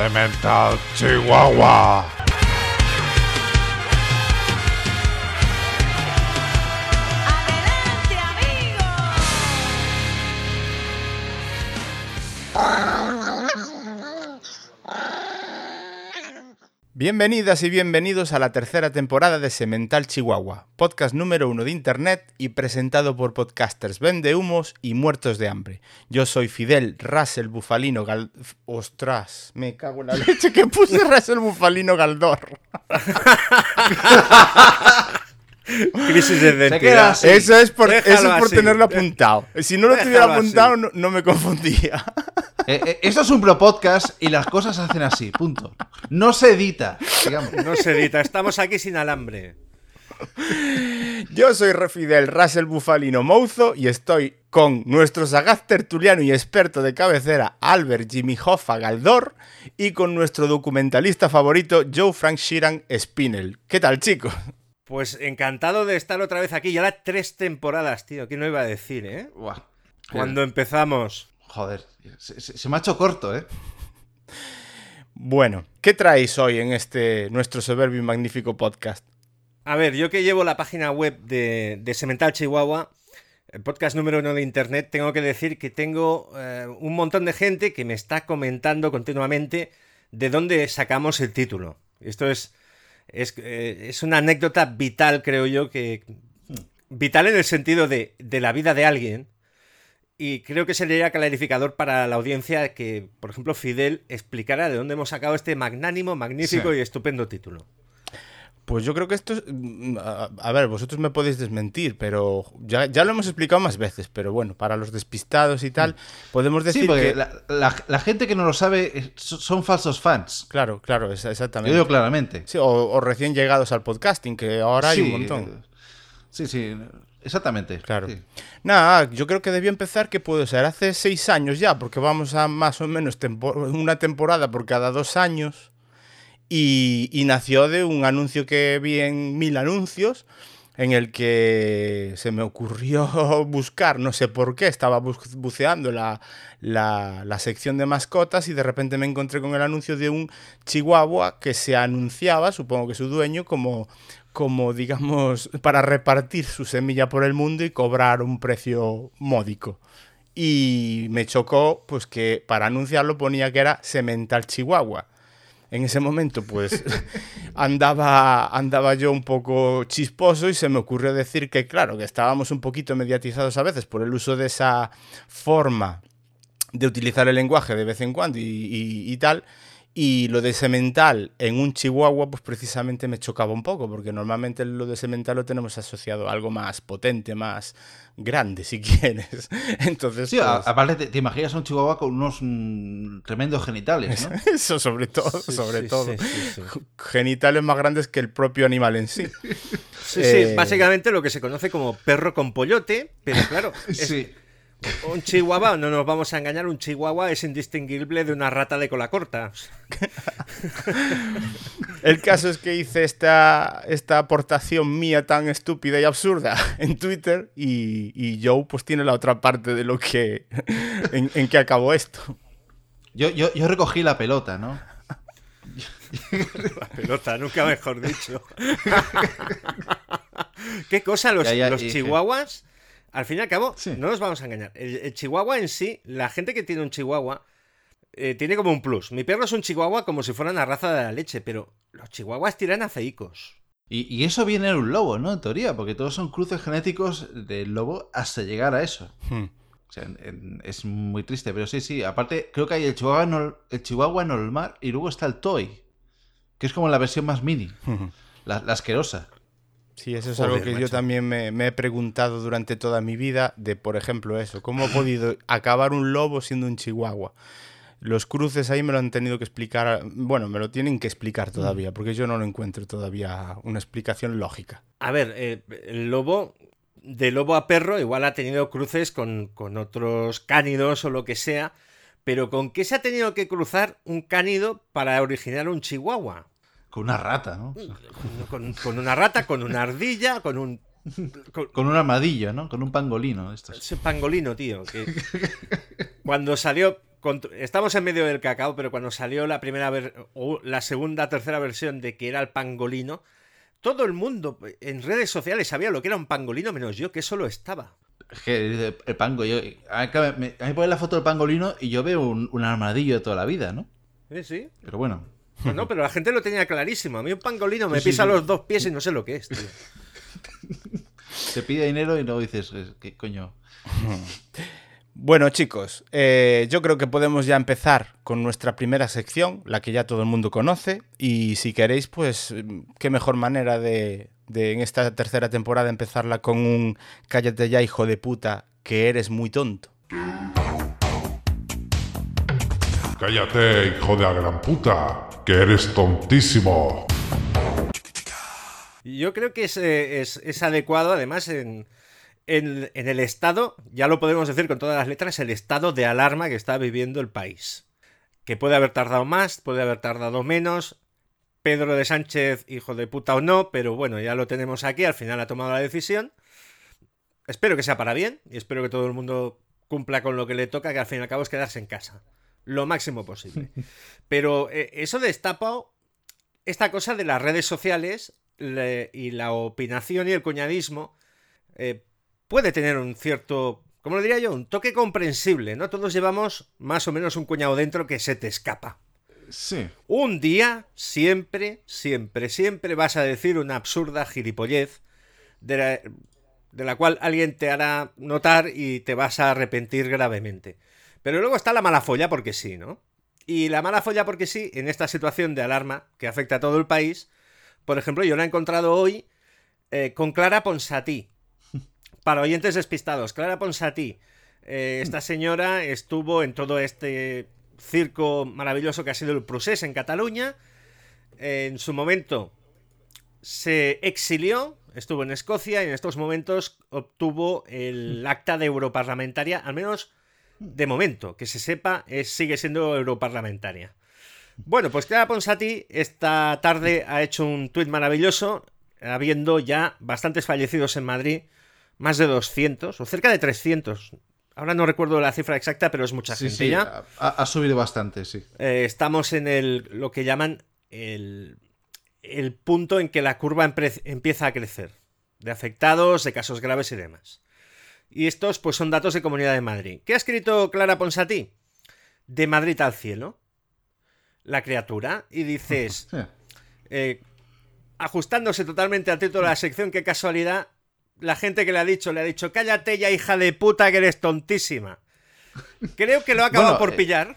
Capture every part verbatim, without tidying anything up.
Semental Chihuahua. ¡Adelante, amigos! Bienvenidas y bienvenidos a la tercera temporada de Semental Chihuahua, podcast número uno de internet y presentado por podcasters vendehumos y muertos de hambre. Yo soy Fidel Russell Bufalino Gal... ¡Ostras! Me cago en la leche que puse Russell Bufalino Galdor. Crisis de identidad. Eso es por, eso Déjalo es por así. tenerlo apuntado. Si no lo Déjalo tuviera así. apuntado, no, no me confundía. Eh, eh, esto es un pro podcast y las cosas se hacen así, punto. No se edita, digamos. No se edita, estamos aquí sin alambre. Yo soy Fidel Russell Bufalino Mouzo y estoy con nuestro sagaz tertuliano y experto de cabecera Albert Jimmy Hoffa Galdor y con nuestro documentalista favorito Joe Frank Sheeran Spinell. ¿Qué tal, chicos? Pues encantado de estar otra vez aquí. Ya las tres temporadas, tío. ¿Quién no iba a decir, eh? Buah. Cuando empezamos. Joder, se, se- se me ha hecho corto, ¿eh? Bueno, ¿qué traéis hoy en este nuestro soberbio y magnífico podcast? A ver, yo que llevo la página web de, de Semental Chihuahua, el podcast número uno de internet, tengo que decir que tengo eh, un montón de gente que me está comentando continuamente de dónde sacamos el título. Esto es, es, eh, es una anécdota vital, creo yo, que vital en el sentido de, de la vida de alguien. Y creo que sería clarificador para la audiencia que, por ejemplo, Fidel explicara de dónde hemos sacado este magnánimo, magnífico Sí. y estupendo título. Pues yo creo que esto es... A, a ver, vosotros me podéis desmentir, pero ya, ya lo hemos explicado más veces, pero bueno, para los despistados y tal, podemos decir Sí, porque que... la, la- la gente que no lo sabe eh, so- son falsos fans. Claro, claro, es- Yo exactamente. digo claramente. Sí, o, o recién llegados al podcasting, que ahora hay Sí, un montón. eh, Sí, sí, exactamente. Claro. Sí. Nada, yo creo que debió empezar, que puede ser, hace seis años ya, porque vamos a más o menos tempo- una temporada por cada dos años. Y, y nació de un anuncio que vi en Mil Anuncios, en el que se me ocurrió buscar, no sé por qué, estaba bus- buceando la, la, la sección de mascotas y de repente me encontré con el anuncio de un chihuahua que se anunciaba, supongo que su dueño, como, como digamos, para repartir su semilla por el mundo y cobrar un precio módico. Y me chocó pues que para anunciarlo ponía que era Semental Chihuahua. En ese momento, pues, andaba, andaba yo un poco chisposo y se me ocurrió decir que, claro, que estábamos un poquito mediatizados a veces por el uso de esa forma de utilizar el lenguaje de vez en cuando y, y, y tal. Y lo de semental en un chihuahua, pues precisamente me chocaba un poco, porque normalmente lo de semental lo tenemos asociado a algo más potente, más grande, si quieres. Entonces, Sí, a- pues, aparte te, te imaginas a un chihuahua con unos mm, tremendos genitales, ¿no? eso sobre todo, Sí, sobre sí, todo. sí, sí, sí. Genitales más grandes que el propio animal en sí. Sí, Eh, sí, básicamente lo que se conoce como perro con pollote, pero claro, es- Sí. un chihuahua, no nos vamos a engañar, un chihuahua es indistinguible de una rata de cola corta. El caso es que hice esta, esta aportación mía tan estúpida y absurda en Twitter y, y Joe pues tiene la otra parte de lo que... en, en qué acabó esto. Yo, yo, yo recogí la pelota, ¿no? La pelota, nunca mejor dicho. ¿Qué cosa? Los, Ya, ya, los y- chihuahuas, al fin y al cabo, Sí. no nos vamos a engañar. El, el chihuahua en sí, la gente que tiene un chihuahua, eh, tiene como un plus. Mi perro es un chihuahua como si fuera una raza de la leche, pero los chihuahuas tiran aceicos. Y, y eso viene de un lobo, ¿no? En teoría, porque todos son cruces genéticos del lobo hasta llegar a eso. Hmm. O sea, en- en- es muy triste, pero sí, sí. Aparte, creo que hay el chihuahua, nor- el chihuahua normal y luego está el toy, que es como la versión más mini, la, la asquerosa. Sí, eso es Joder, algo que yo macho. también me, me he preguntado durante toda mi vida, de por ejemplo eso, ¿cómo ha podido acabar un lobo siendo un chihuahua? Los cruces ahí me lo han tenido que explicar, bueno, me lo tienen que explicar todavía, porque yo no lo encuentro todavía una explicación lógica. A ver, eh, el lobo, de lobo a perro, igual ha tenido cruces con, con otros cánidos o lo que sea, pero ¿con qué se ha tenido que cruzar un cánido para originar un chihuahua? Con una rata, ¿no? Con, con una rata, con una ardilla, con un... Con, Con un armadillo, ¿no? Con un pangolino de estos. ese pangolino, tío. Que cuando salió... con, estamos en medio del cacao, pero cuando salió la primera ver, o la segunda, tercera versión de que era el pangolino, todo el mundo en redes sociales sabía lo que era un pangolino, menos yo, que solo estaba. Es que el pango, yo, a mí me pone la foto del pangolino y yo veo un, un armadillo de toda la vida, ¿no? Sí, sí. Pero bueno. Pues no, pero la gente lo tenía clarísimo. A mí un pangolino me sí, pisa sí. los dos pies y no sé lo que es, tío. Te pide dinero y luego dices, ¿qué coño? Bueno, chicos, eh, yo creo que podemos ya empezar con nuestra primera sección, la que ya todo el mundo conoce, y si queréis, pues, qué mejor manera de, de en esta tercera temporada empezarla con un cállate ya, hijo de puta, que eres muy tonto. Cállate, hijo de la gran puta, que eres tontísimo. Yo creo que es, es, es adecuado, además, en... En, en el estado, ya lo podemos decir con todas las letras, el estado de alarma que está viviendo el país. Que puede haber tardado más, puede haber tardado menos. Pedro de Sánchez, hijo de puta o no, pero bueno, ya lo tenemos aquí, al final ha tomado la decisión. Espero que sea para bien y espero que todo el mundo cumpla con lo que le toca, que al fin y al cabo es quedarse en casa. Lo máximo posible. Pero eh, eso destapa esta cosa de las redes sociales le, y la opinación y el cuñadismo. Eh, puede tener un cierto, ¿cómo lo diría yo? Un toque comprensible, ¿no? Todos llevamos más o menos un cuñado dentro que se te escapa. Sí. Un día, siempre, siempre, siempre vas a decir una absurda gilipollez de la, de la cual alguien te hará notar y te vas a arrepentir gravemente. Pero luego está la mala folla porque sí, ¿no? Y la mala folla porque sí, en esta situación de alarma que afecta a todo el país, por ejemplo, yo la he encontrado hoy eh, con Clara Ponsatí. Para oyentes despistados, Clara Ponsatí, eh, esta señora estuvo en todo este circo maravilloso que ha sido el Procés en Cataluña. Eh, en su momento se exilió, estuvo en Escocia y en estos momentos obtuvo el acta de europarlamentaria, al menos de momento, que se sepa, es, sigue siendo europarlamentaria. Bueno, pues Clara Ponsatí esta tarde ha hecho un tuit maravilloso, habiendo ya bastantes fallecidos en Madrid. Más de doscientos, o cerca de trescientos. Ahora no recuerdo la cifra exacta, pero es mucha Sí, gente sí, ya. Ha, ha subido bastante, sí. Eh, estamos en el lo que llaman el, el punto en que la curva empre- empieza a crecer. De afectados, de casos graves y demás. Y estos pues son datos de Comunidad de Madrid. ¿Qué ha escrito Clara Ponsatí? De Madrid al cielo. La criatura. Y dices... Sí. Eh, ajustándose totalmente al título de la sección, qué casualidad... La gente que le ha dicho, le ha dicho, cállate ya, hija de puta, que eres tontísima. Creo que lo ha acabado Bueno, por pillar.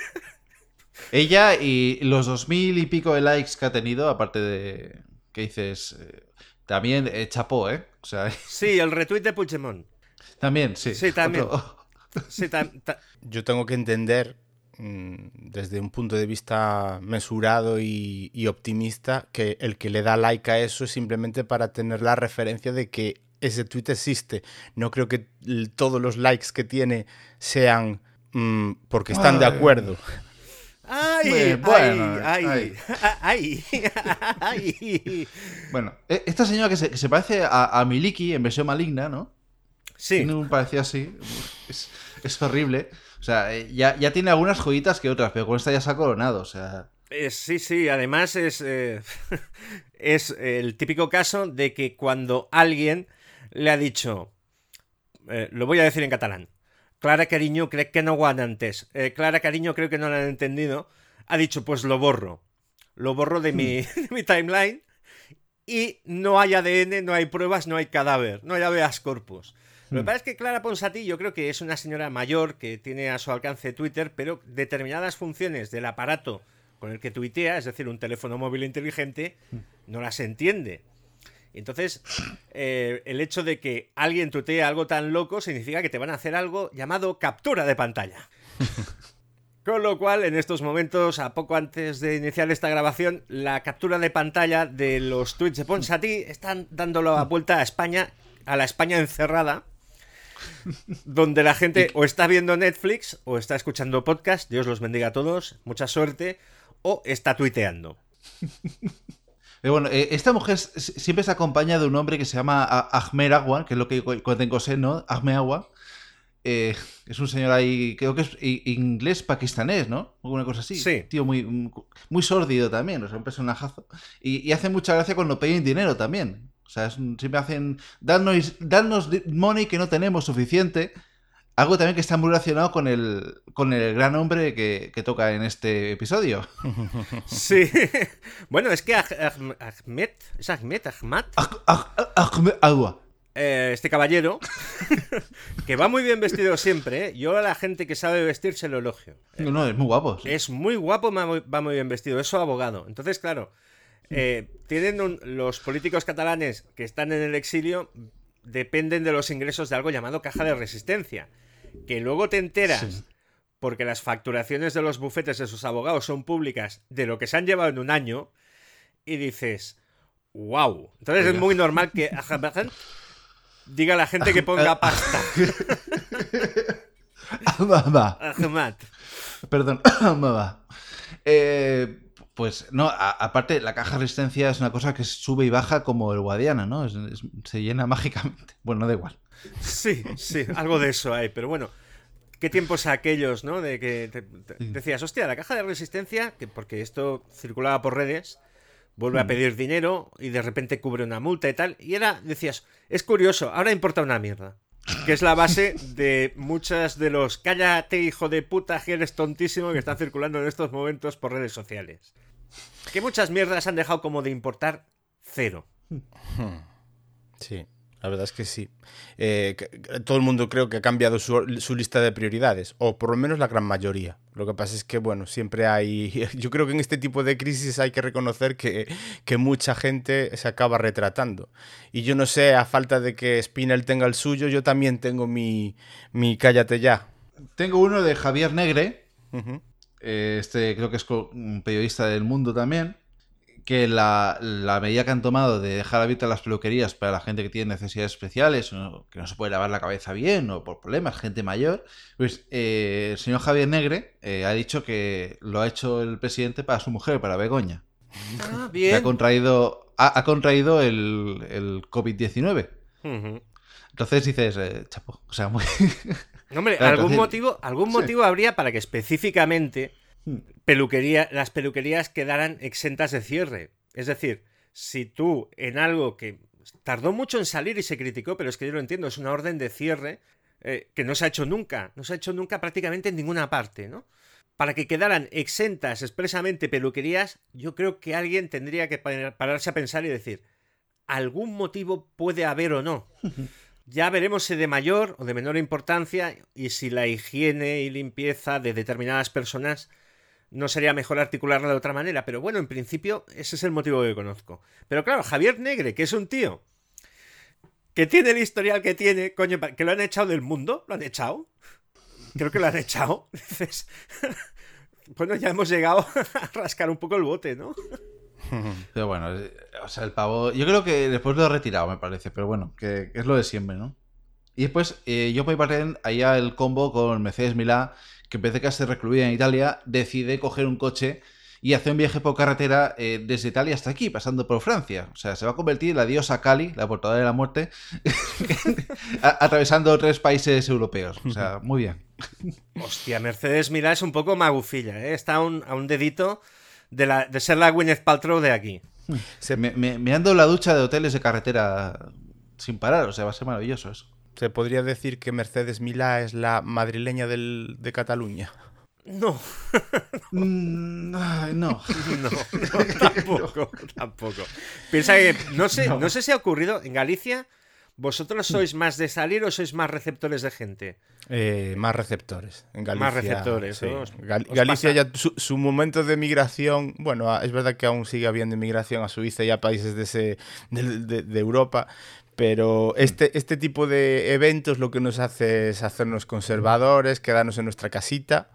Ella y los dos mil y pico de likes que ha tenido, aparte de que dices, eh, también eh, chapó, ¿eh? O sea, Sí, el retweet de Puigdemont. también, sí. Sí, también. Otro- Sí, ta- ta- Yo tengo que entender, mmm, desde un punto de vista mesurado y, y optimista, que el que le da like a eso es simplemente para tener la referencia de que ese tweet existe. No creo que l- todos los likes que tiene sean mmm, porque están de Ay. acuerdo. ¡Ay! Bueno, bueno, ¡Ay! ay. ¡Ay! ¡Ay! ¡Ay! Bueno, e- esta señora que se, que se parece a, a Miliki en versión maligna, ¿no? Sí. Tiene un parecido así. Es, es horrible. O sea, eh, ya, ya tiene algunas joyitas que otras, pero con esta ya se ha coronado, o sea... Eh, sí, sí, además es, eh, es el típico caso de que cuando alguien le ha dicho, eh, lo voy a decir en catalán, Clara Cariño creo que no ho han entès, eh, Clara Cariño creo que no lo han entendido, ha dicho pues lo borro, lo borro de mi, de mi timeline y no hay A D N, no hay pruebas, no hay cadáver, no hay habeas corpus. Lo que pasa es que Clara Ponsatí yo creo que es una señora mayor que tiene a su alcance Twitter, pero determinadas funciones del aparato con el que tuitea, es decir, un teléfono móvil inteligente, no las entiende. Entonces, eh, el hecho de que alguien tuitee algo tan loco significa que te van a hacer algo llamado captura de pantalla. Con lo cual, en estos momentos, a poco antes de iniciar esta grabación, la captura de pantalla de los tweets de Ponsatí están dándolo a vuelta a España, a la España encerrada, donde la gente o está viendo Netflix o está escuchando podcast, Dios los bendiga a todos, mucha suerte, o está tuiteando. Pero bueno, eh, esta mujer s- siempre se acompaña de un hombre que se llama A- Ahmed Agua, que es lo que cu- cuando tengo sé, ¿no? Ahmed Agua. Eh, es un señor ahí, creo que es inglés pakistanés, ¿no? Alguna cosa así. Sí. Tío muy, muy sórdido también, o sea, un personajazo. Y, y hace mucha gracia cuando piden dinero también. O sea, es, siempre hacen, darnos, darnos money que no tenemos suficiente. Algo también que está muy relacionado con el, con el gran hombre que, que toca en este episodio. Sí. Bueno, es que Ahmed, ¿es Ahmed? ¿Ahmad? Ahmed Agua. Eh, este caballero, que va muy bien vestido siempre, ¿eh? Yo a la gente que sabe vestir se lo elogio. No, no, es muy guapo. Sí. Es muy guapo, va muy bien vestido, es su abogado. Entonces, claro, eh, tienen un, los políticos catalanes que están en el exilio dependen de los ingresos de algo llamado caja de resistencia, que luego te enteras, sí, porque las facturaciones de los bufetes de sus abogados son públicas, de lo que se han llevado en un año, y dices, wow. Entonces Oiga. Es muy normal que diga a la gente que ponga pasta. Ahmad. Perdón, Ahmad. Eh, pues no, a, aparte la caja de resistencia es una cosa que sube y baja como el Guadiana, ¿no? Es, es, se llena mágicamente. Bueno, no da igual. Sí, sí, algo de eso hay, pero bueno, qué tiempos aquellos, ¿no? De que te, te decías, hostia, la caja de resistencia, que porque esto circulaba por redes, vuelve a pedir dinero y de repente cubre una multa y tal. Y era, decías, es curioso, ahora importa una mierda. Que es la base de muchas de los cállate, hijo de puta, que eres tontísimo, que están circulando en estos momentos por redes sociales. Que muchas mierdas han dejado como de importar cero. Sí. La verdad es que sí. Eh, que, todo el mundo creo que ha cambiado su, su lista de prioridades, o por lo menos la gran mayoría. Lo que pasa es que, bueno, siempre hay... Yo creo que en este tipo de crisis hay que reconocer que, que mucha gente se acaba retratando. Y yo no sé, a falta de que Spinel tenga el suyo, yo también tengo mi, mi cállate ya. Tengo uno de Javier Negre, uh-huh. este creo que es un periodista del Mundo también, que la, la medida que han tomado de dejar abiertas las peluquerías para la gente que tiene necesidades especiales, o que no se puede lavar la cabeza bien, o por problemas, gente mayor, pues eh, el señor Javier Negre eh, ha dicho que lo ha hecho el presidente para su mujer, para Begoña. Ah, bien. Que ha contraído, ha, ha contraído el, el covid diecinueve. Uh-huh. Entonces dices, eh, chapo, o sea, muy... Hombre, claro, algún entonces... motivo, algún motivo sí. habría para que específicamente... Peluquería, las peluquerías quedaran exentas de cierre. Es decir, si tú en algo que tardó mucho en salir y se criticó, pero es que yo lo entiendo, es una orden de cierre eh, que no se ha hecho nunca, no se ha hecho nunca prácticamente en ninguna parte, ¿no? Para que quedaran exentas expresamente peluquerías, yo creo que alguien tendría que pararse a pensar y decir, algún motivo puede haber o no. Ya veremos si de mayor o de menor importancia y si la higiene y limpieza de determinadas personas no sería mejor articularla de otra manera, pero bueno, en principio ese es el motivo que conozco. Pero claro, Javier Negre, que es un tío que tiene el historial que tiene, coño, que lo han echado del Mundo, lo han echado, creo que lo han echado, dices, bueno, ya hemos llegado a rascar un poco el bote, ¿no? Pero bueno, o sea, el pavo, yo creo que después lo ha retirado, me parece, pero bueno, que, que es lo de siempre, ¿no? Y después, eh, yo por mi parte, allá el combo con Mercedes Milá, que en vez de quedarse recluida en Italia, decide coger un coche y hacer un viaje por carretera eh, desde Italia hasta aquí, pasando por Francia. O sea, se va a convertir en la diosa Kali, la portadora de la muerte, a- atravesando tres países europeos. O sea, muy bien. Hostia, Mercedes Milá es un poco magufilla, ¿eh? Está a un, a un dedito de, la, de ser la Gwyneth Paltrow de aquí. Se, me, me, mirando la ducha de hoteles de carretera sin parar, o sea, va a ser maravilloso eso. ¿Se podría decir que Mercedes Milá es la madrileña del, de Cataluña? No. Mm, ay, no. No, no, tampoco, tampoco. Piensa que, no sé, no. no sé si ha ocurrido en Galicia, ¿vosotros sois más de salir o sois más receptores de gente? Eh, más receptores. En Galicia, más receptores, sí. ¿no? Gal- Galicia ya, su, su momento de migración, bueno, es verdad que aún sigue habiendo inmigración a Suiza y a países de, ese, de, de, de Europa, pero este, este tipo de eventos lo que nos hace es hacernos conservadores, quedarnos en nuestra casita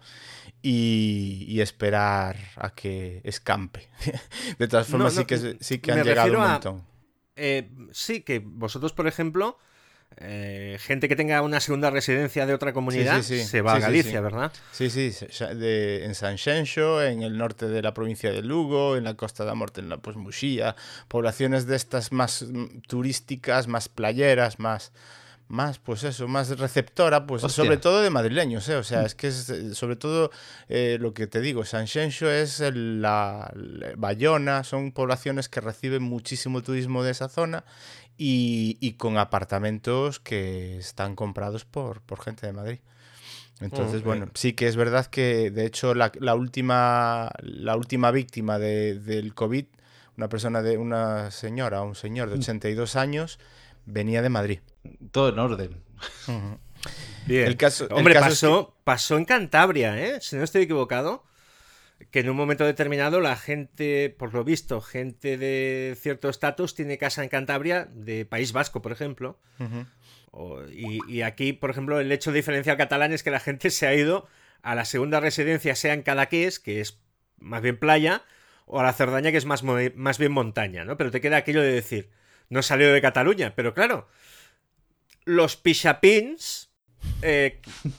y, y esperar a que escampe. De todas formas, no, no, sí que, sí que han llegado un montón. A, eh, sí, que vosotros, por ejemplo, eh, gente que tenga una segunda residencia de otra comunidad, sí, sí, sí. se va sí, a Galicia, sí, sí. ¿verdad? Sí, sí, de, en Sanxenxo, en el norte de la provincia de Lugo, en la Costa da Morte, en la pues, Muxía, poblaciones de estas más turísticas, más playeras, más, más, pues eso, más receptora, pues Hostia. sobre todo de madrileños, ¿eh? O sea, es que es eh, sobre todo eh, lo que te digo, Sanxenxo es el- la, la- Bayona, son poblaciones que reciben muchísimo turismo de esa zona y, y con apartamentos que están comprados por, por gente de Madrid. Entonces, Mm, bueno, eh. sí que es verdad que de hecho la, la última, la última víctima de- del COVID, una persona de una señora, un señor de ochenta y dos años, venía de Madrid. Todo en orden. Ujú. Bien. El caso- el Hombre, caso es pasó, pasó en Cantabria, ¿eh? Si no estoy equivocado, que en un momento determinado la gente, por lo visto, gente de cierto estatus tiene casa en Cantabria, de País Vasco, por ejemplo. Ujú. O- y, y aquí, por ejemplo, el hecho diferencial catalán es que la gente se ha ido a la segunda residencia, sea en Cadaqués, que es más bien playa, o a la Cerdaña, que es más, mo- más bien montaña, ¿no? Pero te queda aquello de decir, no he salido de Cataluña, pero claro, los pixapins, eh,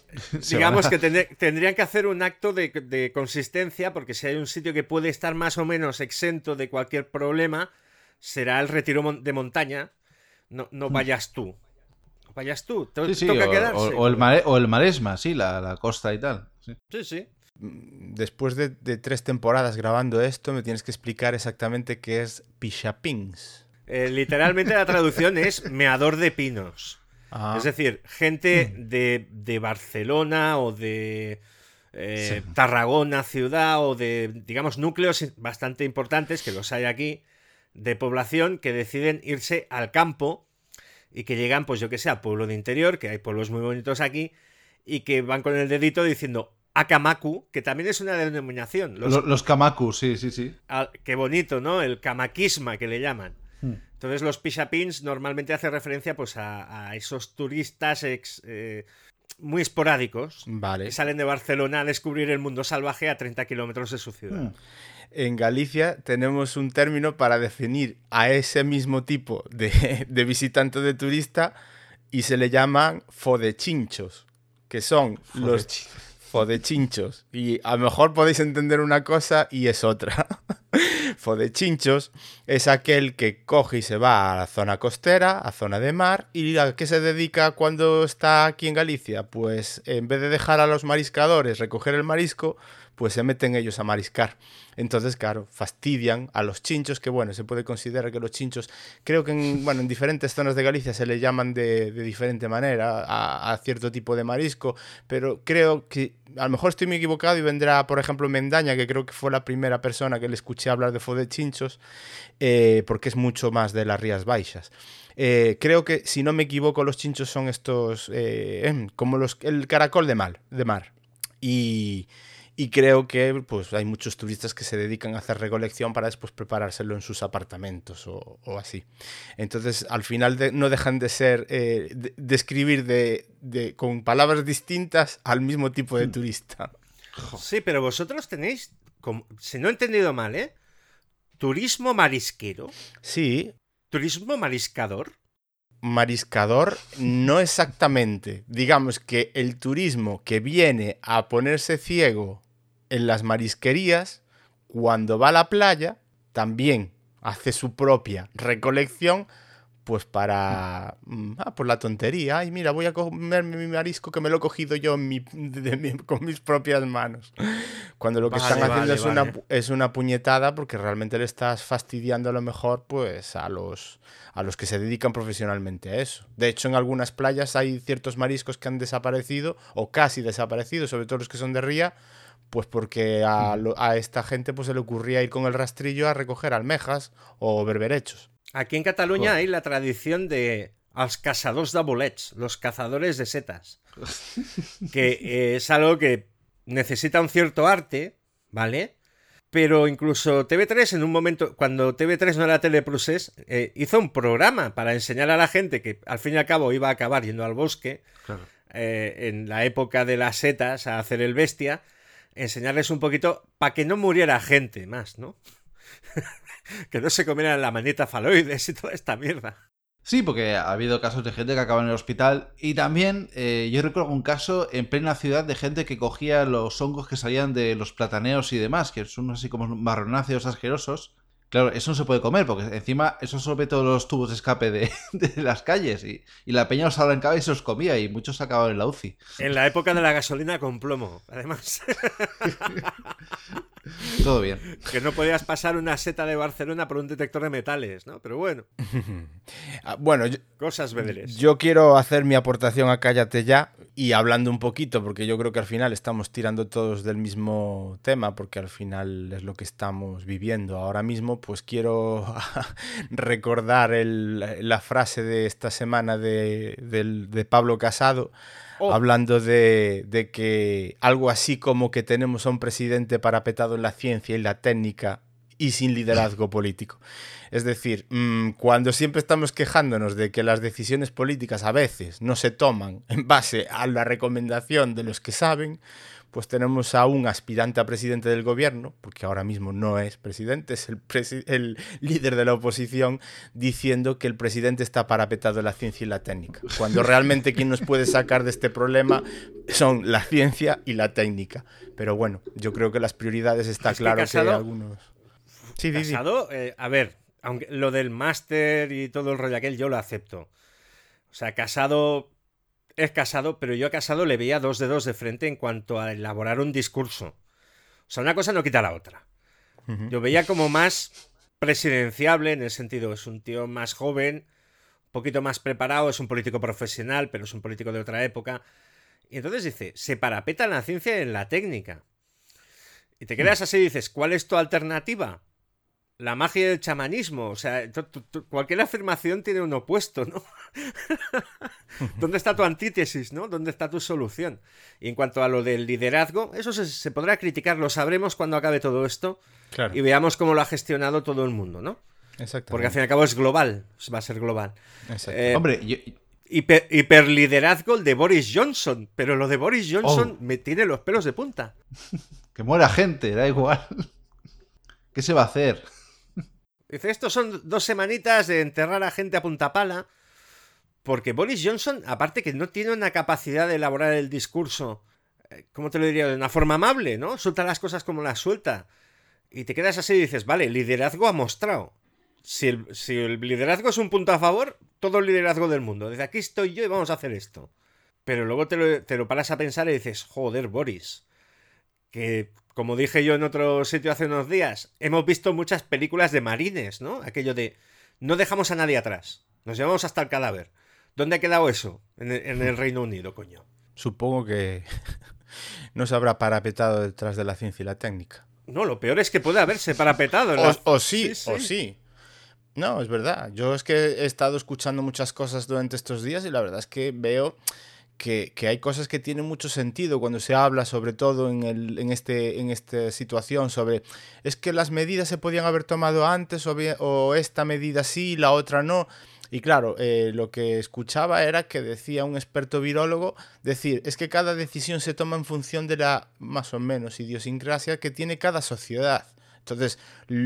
Se digamos van a- que tendré- tendrían que hacer un acto de, de consistencia, porque si hay un sitio que puede estar más o menos exento de cualquier problema, será el retiro mon- de montaña. No, no vayas tú. No vayas tú. To- Sí, sí, toca o, quedarse. o- o el mare- o el Maresma, sí, la, la costa y tal. Sí. Sí, sí. Después de, de tres temporadas grabando esto, me tienes que explicar exactamente qué es Pixapins. Eh, literalmente la traducción es meador de pinos. Ah, Es decir, gente de, de Barcelona o de eh, Sí. Tarragona ciudad o de, digamos, núcleos bastante importantes, que los hay aquí, de población que deciden irse al campo y que llegan, pues yo que sé, a pueblo de interior, que hay pueblos muy bonitos aquí, y que van con el dedito diciendo Akamaku, que también es una denominación. Los, Los, los Kamakus, sí, sí, sí. al- qué bonito, ¿no? El kamaquisma que le llaman. Hmm. Entonces los pixapins normalmente hace referencia pues a, a esos turistas ex- eh, muy esporádicos vale. que salen de Barcelona a descubrir el mundo salvaje a treinta kilómetros de su ciudad. Hmm. En Galicia tenemos un término para definir a ese mismo tipo de, de visitante de turista y se le llaman fodechinchos, que son los fodechinchos. Y a lo mejor podéis entender una cosa y es otra. Fodechinchos es aquel que coge y se va a la zona costera, a zona de mar, y ¿a qué se dedica cuando está aquí en Galicia? Pues en vez de dejar a los mariscadores recoger el marisco, pues se meten ellos a mariscar. Entonces, claro, fastidian a los chinchos, que bueno, se puede considerar que los chinchos, creo que en, bueno, en diferentes zonas de Galicia se le llaman de, de diferente manera a, a cierto tipo de marisco, pero creo que a lo mejor estoy muy equivocado y vendrá, por ejemplo, Mendaña, que creo que fue la primera persona que le escuché hablar de fodechinchos, eh, porque es mucho más de las Rías Baixas. Eh, creo que, si no me equivoco, los chinchos son estos, eh, como los, el caracol de mar, de mar. Y... Y creo que pues, hay muchos turistas que se dedican a hacer recolección para después preparárselo en sus apartamentos o, o así. Entonces, al final de, no dejan de ser, eh, de, describir de, de, con palabras distintas al mismo tipo de turista. Sí, pero vosotros tenéis, como, si no he entendido mal, ¿eh? Turismo marisquero, Sí, turismo mariscador. mariscador no exactamente. Digamos que el turismo que viene a ponerse ciego en las marisquerías, cuando va a la playa, también hace su propia recolección, pues para... Ah, por la tontería. Ay, mira, voy a comerme mi marisco que me lo he cogido yo en mi, de mi- con mis propias manos. Cuando lo que Vale, están haciendo vale, es, una, vale. es una puñetada porque realmente le estás fastidiando a lo mejor pues a los, a los que se dedican profesionalmente a eso. De hecho, en algunas playas hay ciertos mariscos que han desaparecido o casi desaparecido, sobre todo los que son de ría, pues porque a, lo- a esta gente pues se le ocurría ir con el rastrillo a recoger almejas o berberechos. Aquí en Cataluña Joder. hay la tradición de els caçadors de bolets, los cazadores de setas, que eh, es algo que necesita un cierto arte, ¿vale? Pero incluso T V tres en un momento, cuando T V tres no era Teleprusés, eh, hizo un programa para enseñar a la gente que al fin y al cabo iba a acabar yendo al bosque, Claro. eh, en la época de las setas, a hacer el bestia, enseñarles un poquito para que no muriera gente más, ¿no? Que no se comieran la manita faloides y toda esta mierda. Sí, porque ha habido casos de gente que acaba en el hospital y también eh, yo recuerdo un caso en plena ciudad de gente que cogía los hongos que salían de los plataneos y demás, que son así como marronáceos asquerosos, Claro, eso no se puede comer, porque encima eso absorbe todos los tubos de escape de, de las calles. Y, y la peña los arrancaba y se los comía, y muchos acababan en la U C I. En la época de la gasolina con plomo, además. Todo bien. Que no podías pasar una seta de Barcelona por un detector de metales, ¿no? Pero bueno. Ah, bueno, yo, Cosas vedeles. yo quiero hacer mi aportación a Cállate Ya y hablando un poquito, porque yo creo que al final estamos tirando todos del mismo tema, porque al final es lo que estamos viviendo ahora mismo. Pues quiero recordar el, la frase de esta semana de, de, de Pablo Casado. Oh. Hablando de, de que algo así como que tenemos a un presidente parapetado en la ciencia y la técnica y sin liderazgo político. Es decir, mmm, cuando siempre estamos quejándonos de que las decisiones políticas a veces no se toman en base a la recomendación de los que saben, pues tenemos a un aspirante a presidente del gobierno, porque ahora mismo no es presidente, es el, presi- el líder de la oposición, diciendo que el presidente está parapetado en la ciencia y la técnica, cuando realmente quien nos puede sacar de este problema son la ciencia y la técnica. Pero bueno, yo creo que las prioridades está es claro que, Casado, que algunos... Sí, Casado, eh, a ver, aunque lo del máster y todo el rollo aquel yo lo acepto. O sea, Casado... Es Casado, pero yo a Casado le veía dos dedos de frente en cuanto a elaborar un discurso. O sea, una cosa no quita la otra. Uh-huh. Yo veía como más presidenciable, en el sentido, es un tío más joven, un poquito más preparado, es un político profesional, pero es un político de otra época. Y entonces dice, se parapeta en la ciencia y en la técnica. Y te quedas así y dices, ¿cuál es tu alternativa? La magia del chamanismo, o sea, tu, tu, tu, cualquier afirmación tiene un opuesto, ¿no? ¿Dónde está tu antítesis, no? ¿Dónde está tu solución? Y en cuanto a lo del liderazgo, eso se, se podrá criticar, lo sabremos cuando acabe todo esto, claro. Y veamos cómo lo ha gestionado todo el mundo, ¿no? Exactamente. Porque al fin y al cabo es global, va a ser global. Eh, Hombre, yo... hiper, hiperliderazgo el de Boris Johnson, pero lo de Boris Johnson oh. me tiene los pelos de punta. Que muera gente, da igual. ¿Qué se va a hacer? Dice, estos son dos semanitas de enterrar a gente a punta pala, porque Boris Johnson, aparte que no tiene una capacidad de elaborar el discurso, ¿cómo te lo diría? De una forma amable, ¿no? Suelta las cosas como las suelta. Y te quedas así y dices, vale, liderazgo ha mostrado. Si el, si el liderazgo es un punto a favor, todo el liderazgo del mundo. Desde aquí estoy yo y vamos a hacer esto. Pero luego te lo, te lo paras a pensar y dices, joder, Boris, que... Como dije yo en otro sitio hace unos días, hemos visto muchas películas de marines, ¿no? Aquello de, no dejamos a nadie atrás, nos llevamos hasta el cadáver. ¿Dónde ha quedado eso? En el, en el Reino Unido, coño. Supongo que no se habrá parapetado detrás de la ciencia y la técnica. No, lo peor es que puede haberse parapetado. En o, la... o sí, sí, sí, o sí. No, es verdad. Yo es que he estado escuchando muchas cosas durante estos días y la verdad es que veo... Que, que hay cosas que tienen mucho sentido cuando se habla, sobre todo en, el, en, este, en esta situación, sobre es que las medidas se podían haber tomado antes o, bien, o esta medida sí, la otra no. Y claro, eh, lo que escuchaba era que decía un experto virólogo, decir, es que cada decisión se toma en función de la, más o menos, idiosincrasia que tiene cada sociedad. Entonces,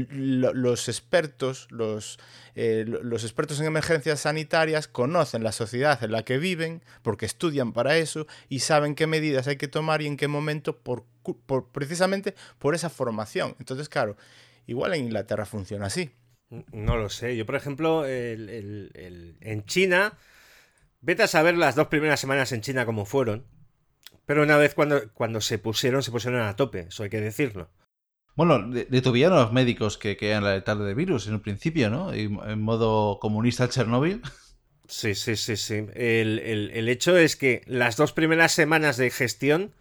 los expertos, los, eh, los expertos en emergencias sanitarias conocen la sociedad en la que viven, porque estudian para eso y saben qué medidas hay que tomar y en qué momento, por, por, precisamente por esa formación. Entonces, claro, igual en Inglaterra funciona así. No lo sé. Yo, por ejemplo, el, el, el, en China, vete a saber las dos primeras semanas en China cómo fueron, pero una vez cuando, cuando se pusieron, se pusieron a tope, eso hay que decirlo. Bueno, detuvieron a los médicos que querían alertar de virus en un principio, ¿no? En modo comunista Chernóbil. Sí, sí, sí, sí. El, el, el hecho es que las dos primeras semanas de gestión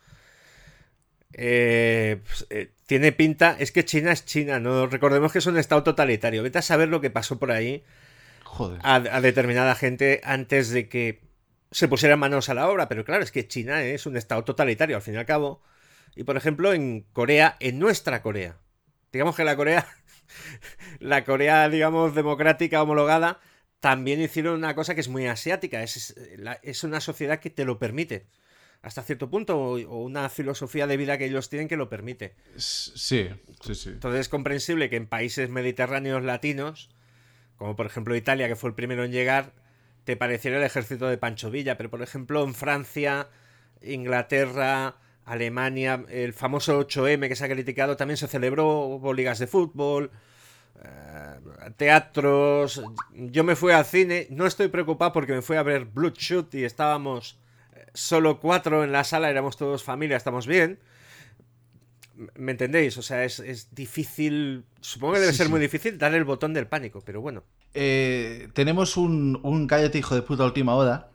eh, pues, eh, tiene pinta... Es que China es China, ¿no? Recordemos que es un estado totalitario. Vete a saber lo que pasó por ahí. Joder. A, a determinada gente antes de que se pusieran manos a la obra. Pero claro, es que China es un estado totalitario, al fin y al cabo. Y por ejemplo, en Corea, en nuestra Corea, digamos que la Corea, la Corea, digamos, democrática homologada, también hicieron una cosa que es muy asiática, es, es una sociedad que te lo permite, hasta cierto punto, o una filosofía de vida que ellos tienen que lo permite. Sí, sí, sí. Entonces es comprensible que en países mediterráneos latinos, como por ejemplo Italia, que fue el primero en llegar, te pareciera el ejército de Pancho Villa, pero por ejemplo en Francia, Inglaterra... Alemania, el famoso ocho eme que se ha criticado, también se celebró, hubo ligas de fútbol, uh, teatros. Yo me fui al cine, no estoy preocupado porque me fui a ver Bloodshot y estábamos solo cuatro en la sala, éramos todos familia, estamos bien. ¿Me entendéis? O sea, es, es difícil, supongo que debe sí, ser sí. muy difícil dar el botón del pánico, pero bueno. Eh, tenemos un, un cállate hijo de puta última hora.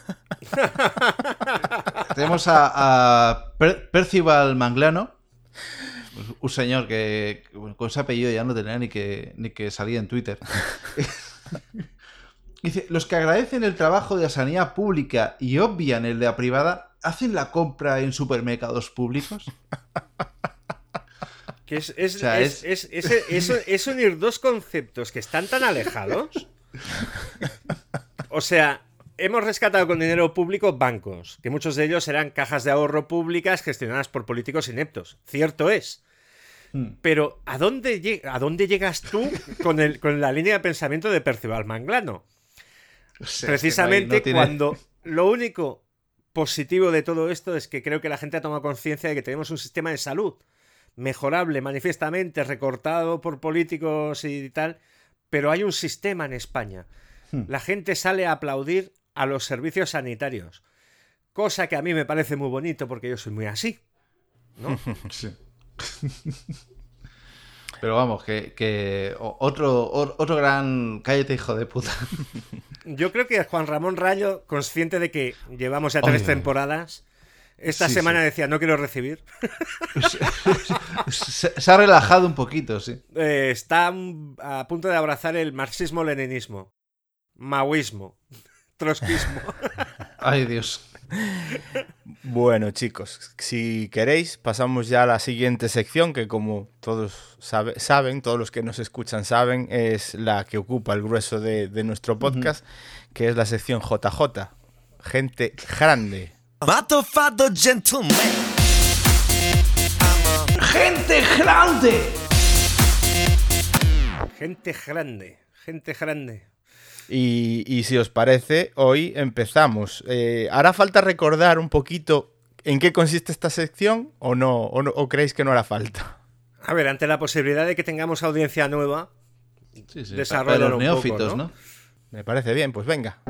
Tenemos a, a per Percival Manglano, un señor que con ese apellido ya no tenía ni que, ni que salía en Twitter. Dice, los que agradecen el trabajo de la sanidad pública y obvian el de la privada, ¿hacen la compra en supermercados públicos? Que es, es, o sea, es, es, es, es, es, es unir dos conceptos que están tan alejados. O sea, hemos rescatado con dinero público bancos, que muchos de ellos eran cajas de ahorro públicas gestionadas por políticos ineptos. Cierto es. Pero ¿a dónde, lleg ¿a dónde llegas tú con, el, con la línea de pensamiento de Percival Manglano? O sea, precisamente es que no hay, no tiene... cuando lo único positivo de todo esto es que creo que la gente ha tomado conciencia de que tenemos un sistema de salud mejorable manifiestamente, recortado por políticos y tal, pero hay un sistema en España. Hmm. La gente sale a aplaudir a los servicios sanitarios, cosa que a mí me parece muy bonito porque yo soy muy así, ¿no? Sí. Pero vamos, que, que otro, otro gran cállate hijo de puta. Yo creo que Juan Ramón Rayo, consciente de que llevamos ya tres Oye. temporadas, esta sí, semana sí. decía, no quiero recibir. Se, se ha relajado un poquito, sí. Eh, está a punto de abrazar el marxismo-leninismo, maoísmo, trotskismo. Ay, Dios. Bueno, chicos, si queréis, pasamos ya a la siguiente sección, que como todos sabe, saben, todos los que nos escuchan saben, es la que ocupa el grueso de, de nuestro podcast, uh-huh. que es la sección J J, gente grande. Gente grande. Gente grande, gente grande. Y, y si os parece, hoy empezamos. Eh, ¿Hará falta recordar un poquito en qué consiste esta sección o no, o no? ¿O creéis que no hará falta? A ver, ante la posibilidad de que tengamos audiencia nueva, sí, sí, desarrollar los un neófitos, poco, ¿no? ¿no? Me parece bien, pues venga.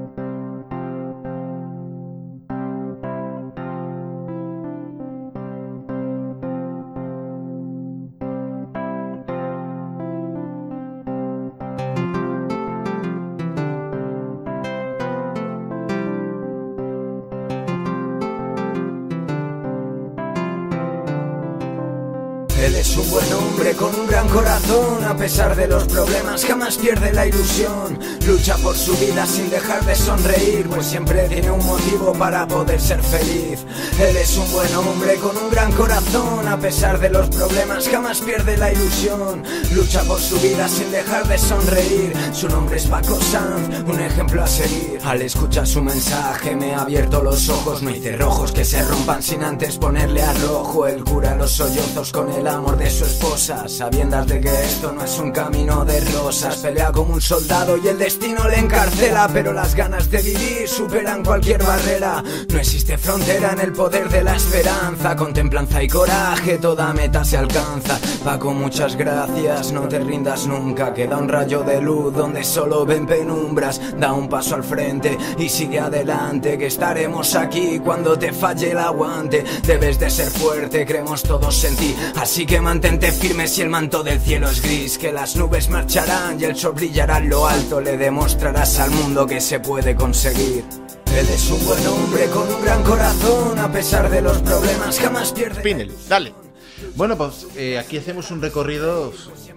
Un buen hombre con un gran corazón, a pesar de los problemas jamás pierde la ilusión. Lucha por su vida sin dejar de sonreír, pues siempre tiene un motivo para poder ser feliz. Él es un buen hombre con un gran corazón, a pesar de los problemas jamás pierde la ilusión. Lucha por su vida sin dejar de sonreír. Su nombre es Paco Sanz, un ejemplo a seguir. Al escuchar su mensaje me ha abierto los ojos. No hay cerrojos que se rompan sin antes ponerle a rojo. Él cura los sollozos con el amor de su esposa, sabiendas de que esto no es un camino de rosas. Pelea como un soldado y el destino le encarcela, pero las ganas de vivir superan cualquier barrera. No existe frontera en el poder de la esperanza. Con templanza y coraje toda meta se alcanza. Paco, muchas gracias, no te rindas nunca. Queda un rayo de luz donde solo ven penumbras. Da un paso al frente y sigue adelante, que estaremos aquí cuando te falle el aguante. Debes de ser fuerte, creemos todos en ti, así que mantente firme si el manto del cielo es gris. Que las nubes marcharán y el sol brillará en lo alto. Le demostrarás al mundo que se puede conseguir. Él es un buen hombre con un gran corazón, a pesar de los problemas jamás pierde. Pinel, dale. Bueno, pues eh, aquí hacemos un recorrido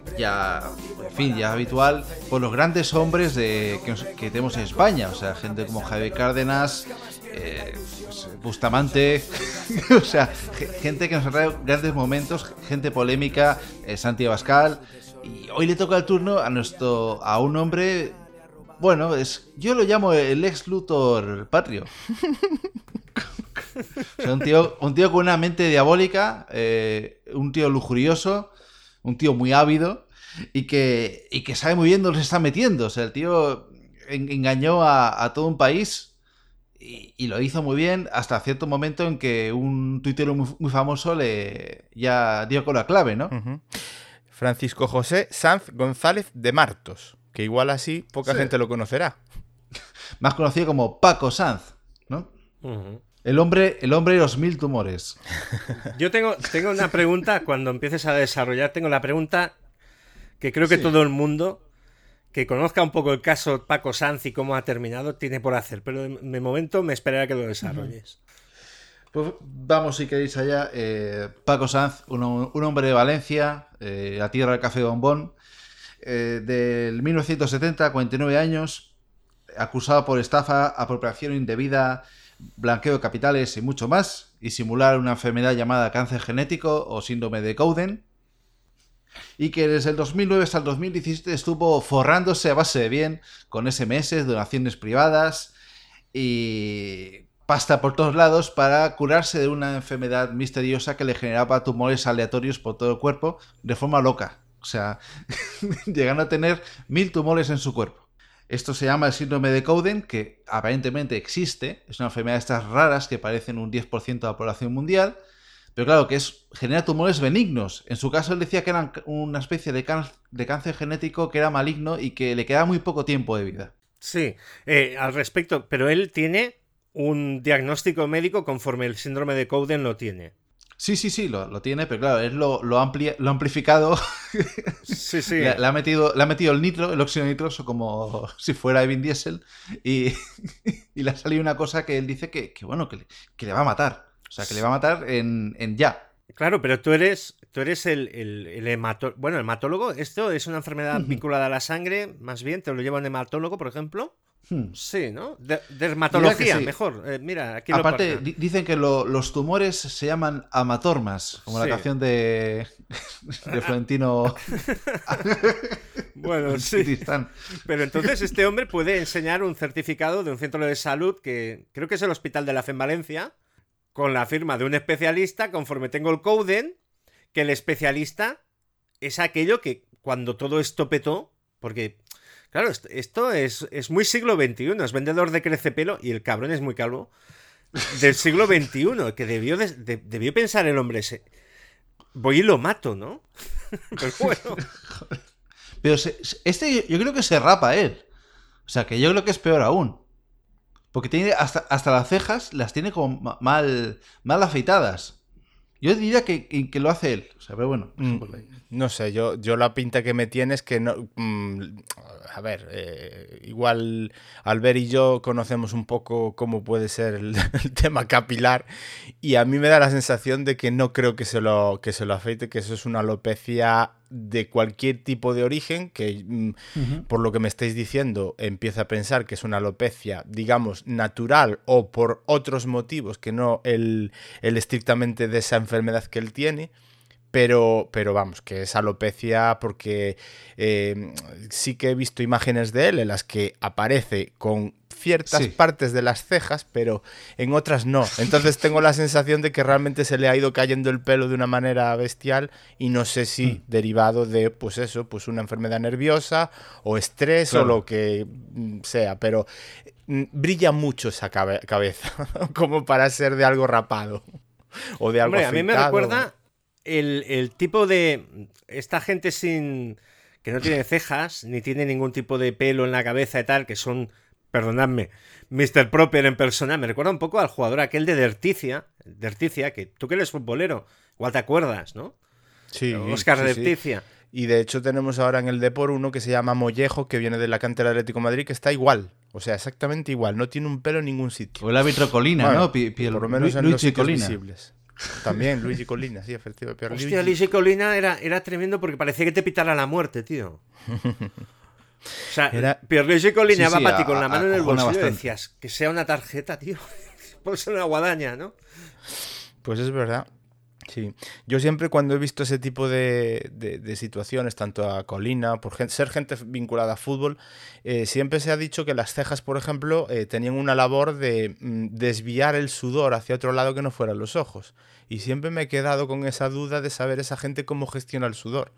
ya, en fin, ya habitual por los grandes hombres de, que, nos, que tenemos en España. O sea, gente como Javier Cárdenas, eh, pues, Bustamante, o sea, gente que nos ha traído grandes momentos, gente polémica, eh, Santi Abascal. Y hoy le toca el turno a nuestro a un hombre, bueno, es yo lo llamo el ex Luthor patrio. O sea, un tío, un tío con una mente diabólica, eh, un tío lujurioso, un tío muy ávido y que, y que sabe muy bien dónde se está metiendo. O sea, el tío en, engañó a, a todo un país y, y lo hizo muy bien hasta cierto momento en que un tuitero muy, muy famoso le ya dio con la clave, ¿no? Uh-huh. Francisco José Sanz González de Martos, que igual así poca Sí. gente lo conocerá. Más conocido como Paco Sanz, ¿no? Ujú. El hombre, el hombre de los mil tumores. Yo tengo, tengo una pregunta, cuando empieces a desarrollar, tengo la pregunta que creo que Sí. todo el mundo que conozca un poco el caso Paco Sanz y cómo ha terminado tiene por hacer, pero de, de momento me esperaré a que lo desarrolles. Pues vamos, si queréis allá. Eh, Paco Sanz, un, un hombre de Valencia, eh, la tierra del café bombón, eh, del mil novecientos setenta, cuarenta y nueve años, acusado por estafa, apropiación indebida, blanqueo de capitales y mucho más, y simular una enfermedad llamada cáncer genético o síndrome de Cowden, y que desde el dos mil nueve hasta el dos mil diecisiete estuvo forrándose a base de bien con ese eme ese, donaciones privadas y pasta por todos lados para curarse de una enfermedad misteriosa que le generaba tumores aleatorios por todo el cuerpo de forma loca. O sea, llegando a tener mil tumores en su cuerpo. Esto se llama el síndrome de Cowden, que aparentemente existe. Es una enfermedad de estas raras que parecen un diez por ciento de la población mundial. Pero claro, que es, genera tumores benignos. En su caso él decía que eran una especie de, can, de cáncer genético que era maligno y que le quedaba muy poco tiempo de vida. Sí, eh, al respecto, pero él tiene un diagnóstico médico conforme el síndrome de Cowden lo tiene. Sí, sí, sí, lo, lo tiene, pero claro, él lo, lo, amplia, lo ha amplificado. Sí, sí. Le, le, ha metido, le ha metido el nitro, el óxido nitroso, como si fuera Vin Diesel, y, y le ha salido una cosa que él dice que, que bueno, que le, que le va a matar. O sea, que le va a matar en, en ya. Claro, pero tú eres, tú eres el, el, el hematólogo. Bueno, el hematólogo, esto es una enfermedad vinculada a la sangre, más bien, te lo lleva un hematólogo, por ejemplo. Hmm. Sí, ¿no? De, dermatología, sí. mejor. Eh, mira, aquí Aparte, lo di dicen que lo, los tumores se llaman amatormas, como sí. la canción de, de Florentino. Bueno, sí. Tristán. Pero entonces este hombre puede enseñar un certificado de un centro de salud que creo que es el Hospital de la Fe en Valencia, con la firma de un especialista, conforme tengo el Cowden, que el especialista es aquello que cuando todo esto petó, porque, claro, esto es, es muy siglo veintiuno, es vendedor de crecepelo y el cabrón es muy calvo, del siglo veintiuno, que debió, de, de, debió pensar el hombre ese, voy y lo mato, ¿no? Pero bueno. Pero se, este yo creo que se rapa él, o sea, que yo creo que es peor aún. Porque tiene hasta, hasta las cejas las tiene como mal, mal afeitadas. Yo diría que, que lo hace él. O sea, pero bueno. Mm, no sé, yo, yo la pinta que me tiene es que no. Mm, a ver, eh, igual Albert y yo conocemos un poco cómo puede ser el, el tema capilar. Y a mí me da la sensación de que no creo que se lo, que se lo afeite, que eso es una alopecia de cualquier tipo de origen, que mm, uh-huh. por lo que me estáis diciendo empiezo a pensar que es una alopecia, digamos, natural o por otros motivos que no el, el estrictamente de esa enfermedad que él tiene, pero, pero vamos, que es alopecia porque eh, sí que he visto imágenes de él en las que aparece con ciertas sí. partes de las cejas, pero en otras no. Entonces tengo la sensación de que realmente se le ha ido cayendo el pelo de una manera bestial y no sé si mm. derivado de, pues eso, pues una enfermedad nerviosa o estrés claro. o lo que sea, pero brilla mucho esa cabe- cabeza como para ser de algo rapado o de algo Hombre, afeitado. A mí me recuerda el, el tipo de... Esta gente sin... que no tiene cejas ni tiene ningún tipo de pelo en la cabeza y tal, que son... Perdonadme, mister Proper en persona, me recuerda un poco al jugador aquel de Derticia, Derticia, que tú que eres futbolero, igual te acuerdas, ¿no? Sí. Óscar sí, Derticia. Sí. Y de hecho tenemos ahora en el Depor uno que se llama Mollejo, que viene de la cantera del Atlético de Madrid, que está igual, o sea, exactamente igual, no tiene un pelo en ningún sitio. O el árbitro Colina, bueno, ¿no? P por lo menos Lu en los sitios Colina. Visibles. También Luigi Colina, sí, efectivamente. Hostia, Luigi, Luigi Colina era, era tremendo porque parecía que te pitara la muerte, tío. O sea, era... Pierluigi Colina sí, va sí, para ti con a, la mano en el bolsillo bastante. Y decías que sea una tarjeta, tío. Puede ser una guadaña, ¿no? Pues es verdad. Sí. Yo siempre cuando he visto ese tipo de, de, de situaciones, tanto a Colina, por gente, ser gente vinculada a fútbol, eh, siempre se ha dicho que las cejas, por ejemplo, eh, tenían una labor de mm, desviar el sudor hacia otro lado que no fueran los ojos. Y siempre me he quedado con esa duda de saber esa gente cómo gestiona el sudor.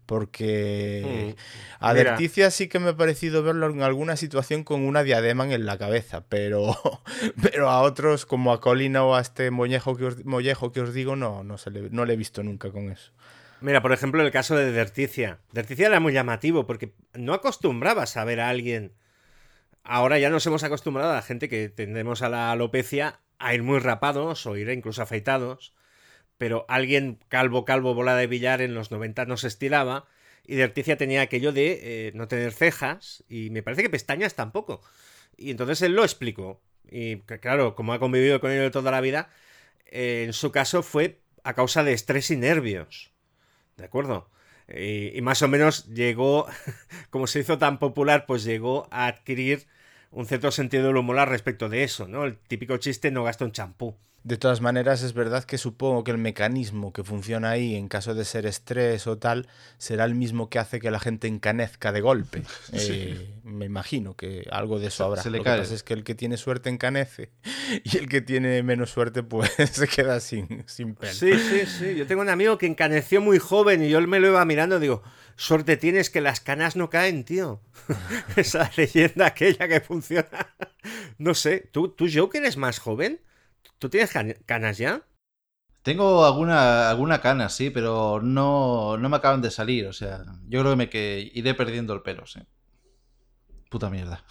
Porque mm, a Derticia sí que me ha parecido verlo en alguna situación con una diadema en la cabeza, pero, pero a otros como a Colina o a este Mollejo que os, Mollejo que os digo no, no, se le, no le he visto nunca con eso. Mira, por ejemplo, el caso de Derticia. Derticia era muy llamativo porque no acostumbrabas a ver a alguien. Ahora ya nos hemos acostumbrado a la gente que tendemos a la alopecia a ir muy rapados o ir incluso afeitados. Pero alguien calvo, calvo, bola de billar en los noventa no se estilaba. Y Derticia tenía aquello de eh, no tener cejas y me parece que pestañas tampoco. Y entonces él lo explicó. Y claro, como ha convivido con ello toda la vida, eh, en su caso fue a causa de estrés y nervios. ¿De acuerdo? Y, y más o menos llegó, como se hizo tan popular, pues llegó a adquirir un cierto sentido del humor respecto de eso, ¿no? El típico chiste no gasta un champú. De todas maneras, es verdad que supongo que el mecanismo que funciona ahí en caso de ser estrés o tal será el mismo que hace que la gente encanezca de golpe. Sí. Eh, me imagino que algo de eso habrá. Se le Lo cae. que pasa es que el que tiene suerte encanece y el que tiene menos suerte pues se queda sin, sin pelo. Sí, sí, sí. Yo tengo un amigo que encaneció muy joven y yo me lo iba mirando y digo, suerte tienes que las canas no caen, tío. Esa leyenda aquella que funciona. No sé, ¿tú, tú Joe, que eres más joven? ¿Tú tienes canas ya? Tengo alguna, alguna cana, sí, pero no, no me acaban de salir. O sea, yo creo que me que iré perdiendo el pelo, sí. Puta mierda.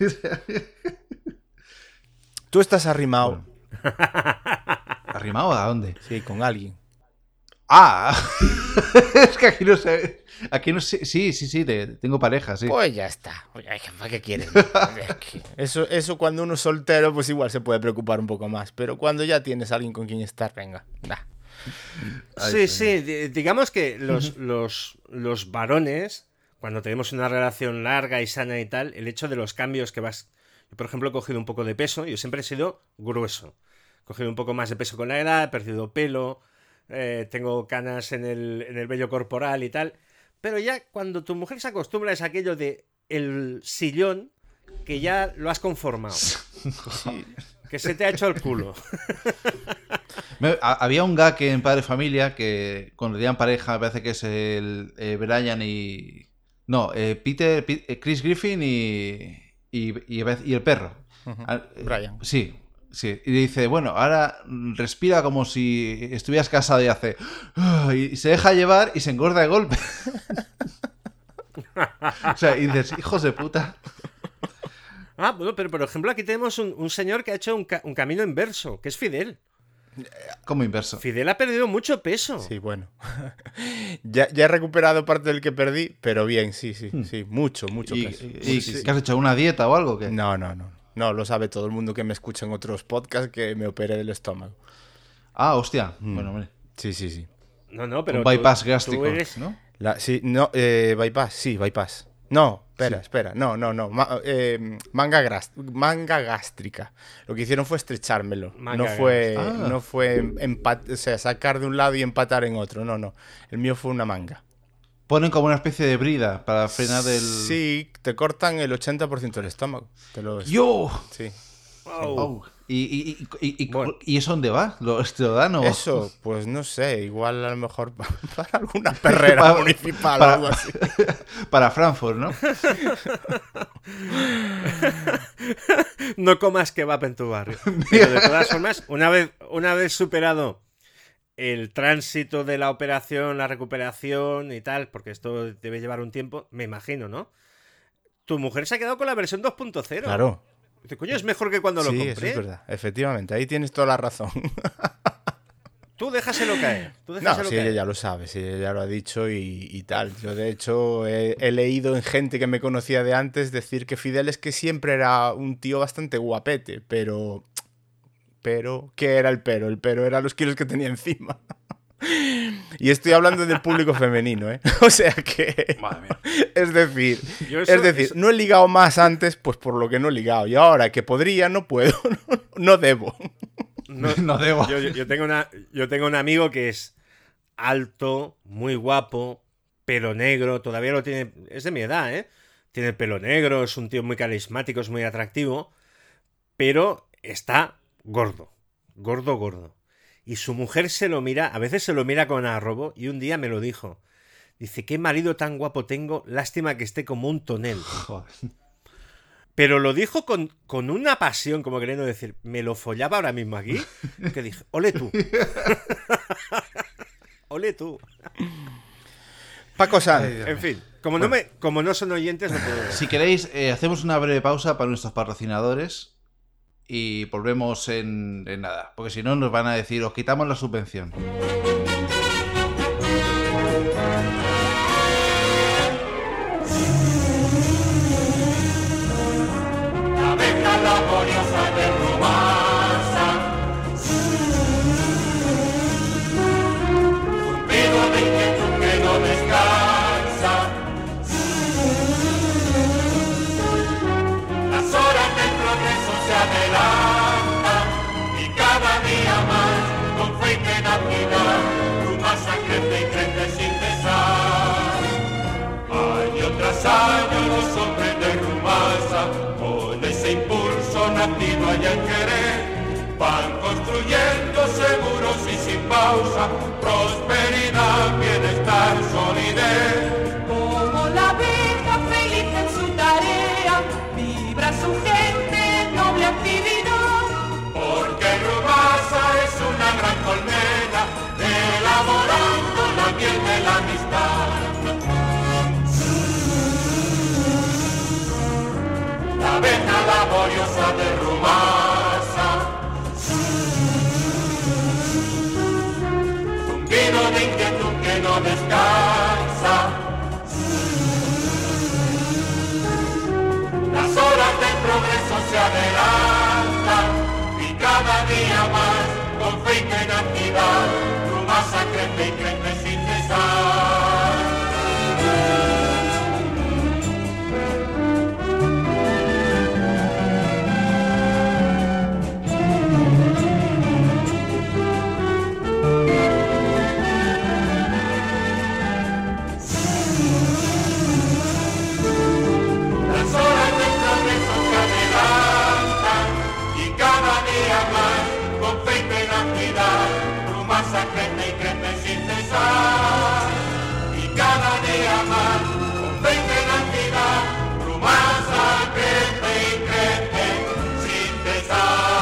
Tú estás arrimado. Bueno. ¿Arrimado a dónde? Sí, con alguien. ¡Ah! Es que aquí no sé. Aquí no sé. Sí, sí, sí, te- tengo pareja, sí. Pues ya está. Oye, ¿para qué quieres? Eso, eso cuando uno es soltero, pues igual se puede preocupar un poco más. Pero cuando ya tienes a alguien con quien estar, venga, da. Sí, sí. di- Digamos que los, los, los varones, cuando tenemos una relación larga y sana y tal, el hecho de los cambios que vas... Yo, por ejemplo, he cogido un poco de peso. Yo siempre he sido grueso. He cogido un poco más de peso con la edad, he perdido pelo, eh, tengo canas en el, en el vello corporal y tal. Pero ya cuando tu mujer se acostumbra es aquello de el sillón que ya lo has conformado. Que se te ha hecho el culo. Me- a- había un gag en Padre Familia que cuando tenían pareja, me parece que es el eh, Brian y... No, eh, Peter, Pi- eh, Chris Griffin y, y, y, a veces- y el perro. Ah, eh, Brian. Sí, sí. Y dice, bueno, ahora mm, respira como si estuvieras casado y hace... "Ah", y se deja llevar y se engorda de golpe. O sea, y dices, hijos de puta. Ah, bueno, pero por ejemplo aquí tenemos un, un señor que ha hecho un, ca- un camino inverso, que es Fidel. Como inverso. Fidel ha perdido mucho peso. Sí, bueno. ya, ya he recuperado parte del que perdí, pero bien, sí, sí, sí. Mucho, mucho ¿Y, peso. y- Sí, sí. ¿qué has hecho? ¿Una dieta o algo? ¿Qué? No, no, no. No, lo sabe todo el mundo que me escucha en otros podcasts que me operé del estómago. Ah, hostia. Bueno, hombre. Sí, sí, sí. No, no, pero Un tú- bypass tú gástrico, eres- ¿no? La, sí, no, eh, bypass, sí, bypass. No, espera, Sí. espera, no, no, no. Ma- eh, manga, gras- manga gástrica. Lo que hicieron fue estrechármelo. Manga no fue, gástrica. Ah. no fue empat- o sea, sacar de un lado y empatar en otro. No, no. El mío fue una manga. Ponen como una especie de brida para frenar el... Sí, te cortan el ochenta por ciento del estómago. Te lo... ¡Yo! Sí. Wow. Oh. ¿Y, y, y, y, y- Bueno. ¿y eso dónde va? ¿Lo, ¿Te lo dan o...? Eso, pues no sé, igual a lo mejor pa- para alguna perrera Para- municipal o para- algo así. Para Frankfurt, ¿no? No comas kebab en tu barrio. Pero de todas formas, una vez, una vez superado el tránsito de la operación, la recuperación y tal, porque esto debe llevar un tiempo, me imagino, ¿no? Tu mujer se ha quedado con la versión dos punto cero. Claro. Dice, coño, es mejor que cuando lo Sí, compré. eso es verdad. Efectivamente, ahí tienes toda la razón. Tú déjaselo caer. Tú No, déjaselo sí, caer. ella ya lo sabe, sí, ella ya lo ha dicho y, y tal. Yo, de hecho, he, he leído en gente que me conocía de antes decir que Fidel es que siempre era un tío bastante guapete, pero... Pero, ¿qué era el pero? El pero era los kilos que tenía encima. Y estoy hablando del público femenino, ¿eh? O sea que... Madre mía. Es decir, Yo eso- es decir, eso- no he ligado más antes, pues por lo que no he ligado. Y ahora que podría, no puedo, no, no debo. No, No debo. Yo, yo- yo tengo una, yo tengo un amigo que es alto, muy guapo, pelo negro, todavía lo tiene, es de mi edad, ¿eh? Tiene el pelo negro, es un tío muy carismático, es muy atractivo, pero está gordo, gordo, gordo. Y su mujer se lo mira, a veces se lo mira con arrobo, y un día me lo dijo. Dice, qué marido tan guapo tengo, lástima que esté como un tonel. Joder. Pero lo dijo con, con una pasión, como queriendo decir, me lo follaba ahora mismo aquí, que dije, ole tú. Ole tú. Paco Sanz. En fin, como no, me, como no son oyentes, no puedo... Si queréis, eh, hacemos una breve pausa para nuestros patrocinadores y volvemos en, en nada, porque si no nos van a decir, os quitamos la subvención. La abeja laboriosa de Rumasa, zumbido de inquietud que no descansa. Las horas del progreso se adelantan y cada día más, con fe y tenacidad, Rumasa crece y crece sin cesar. Año tras año los hombres de Rumasa, con ese impulso nacido allá en Jerez, van construyendo seguros y sin pausa, prosperidad, bienestar, solidez. Como la abeja feliz en su tarea, vibra su gente en noble actividad. Porque Rumasa es una gran colmena, elaborando la miel de la amistad. La abeja laboriosa de Rumasa, zumbido de inquietud que no descansa. Las horas del progreso se adelantan y cada día más, con fe y tenacidad, Rumasa crece y crece sin cesar. Rumasa crece y crece sin cesar, y cada día más, con fe y tenacidad, Rumasa crece y crece sin cesar.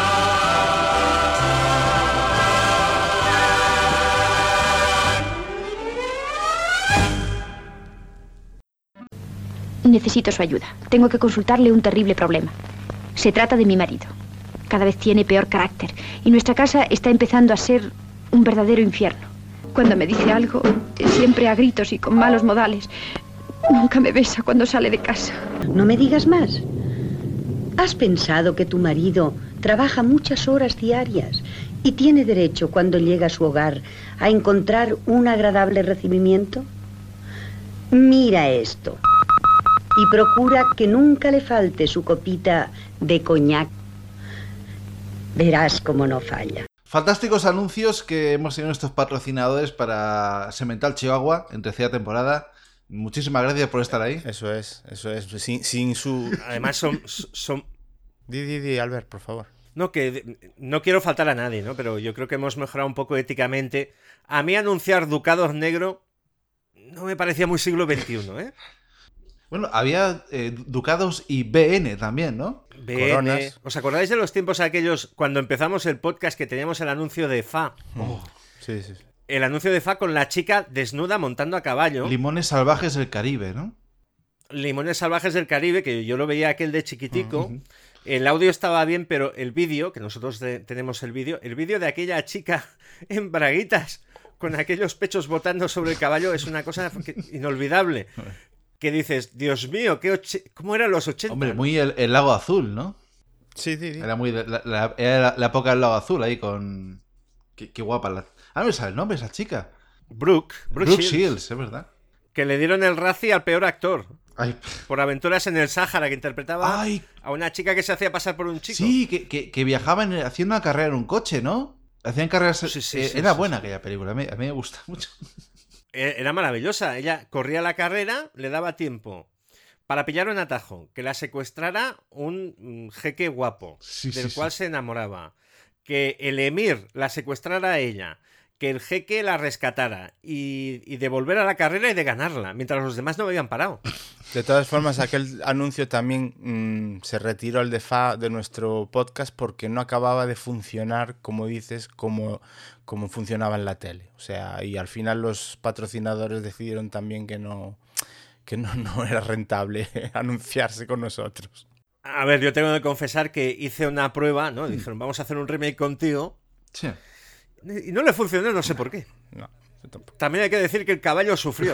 Necesito su ayuda. Tengo que consultarle un terrible problema. Se trata de mi marido. Cada vez tiene peor carácter y nuestra casa está empezando a ser un verdadero infierno. Cuando me dice algo, siempre a gritos y con malos modales. Nunca me besa cuando sale de casa. No me digas más. ¿Has pensado que tu marido trabaja muchas horas diarias y tiene derecho cuando llega a su hogar a encontrar un agradable recibimiento? Mira esto y procura que nunca le falte su copita de coñac. Verás cómo no falla. Fantásticos anuncios que hemos tenido nuestros patrocinadores para Semental Chihuahua en tercera temporada. Muchísimas gracias por estar ahí. Eso es, eso es. Sin, sin su... Además son... son... Di, di, di, Albert, por favor. No, que no quiero faltar a nadie, ¿no? Pero yo creo que hemos mejorado un poco éticamente. A mí anunciar Ducados Negro no me parecía muy siglo veintiuno, ¿eh? Bueno, había eh, Ducados y B N también, ¿no? B N. Coronas. ¿Os acordáis de los tiempos aquellos cuando empezamos el podcast que teníamos el anuncio de F A? Oh. Sí, sí. El anuncio de F A con la chica desnuda montando a caballo. Limones salvajes del Caribe, ¿no? Limones salvajes del Caribe, que yo lo veía aquel de chiquitico. Uh-huh. El audio estaba bien, pero el vídeo, que nosotros de, tenemos el vídeo, el vídeo de aquella chica en braguitas con aquellos pechos botando sobre el caballo es una cosa que, inolvidable. Que dices, Dios mío, ¿qué och- ¿cómo eran los ochenta? Hombre, muy el, el lago azul, ¿no? Sí, sí, sí. Era muy la, la, era la, la época del lago azul ahí con... Qué, qué guapa la... Ah, no me sale el nombre esa chica. Brooke. Brooke, Brooke Shields. Shields, es verdad. Que le dieron el Razzie al peor actor. Ay. Por Aventuras en el Sáhara, que interpretaba Ay. a una chica que se hacía pasar por un chico. Sí, que, que, que viajaban haciendo una carrera en un coche, ¿no? Hacían carreras... Sí, sí, eh, sí, era sí, buena sí. aquella película, a mí, a mí me gusta mucho. Era maravillosa. Ella corría la carrera, le daba tiempo para pillar un atajo, que la secuestrara un jeque guapo, sí, del sí, cual sí. se enamoraba, que el emir la secuestrara a ella, que el jeque la rescatara y, y de volver a la carrera y de ganarla, mientras los demás no habían parado. De todas formas, aquel anuncio también mmm, se retiró el de F A de nuestro podcast porque no acababa de funcionar, como dices, como, como funcionaba en la tele. O sea, y al final los patrocinadores decidieron también que no, que no, no era rentable anunciarse con nosotros. A ver, yo tengo que confesar que hice una prueba, ¿no? Dijeron, vamos a hacer un remake contigo. Sí. Y no le funcionó, no sé por qué. No, yo tampoco. También hay que decir que el caballo sufrió.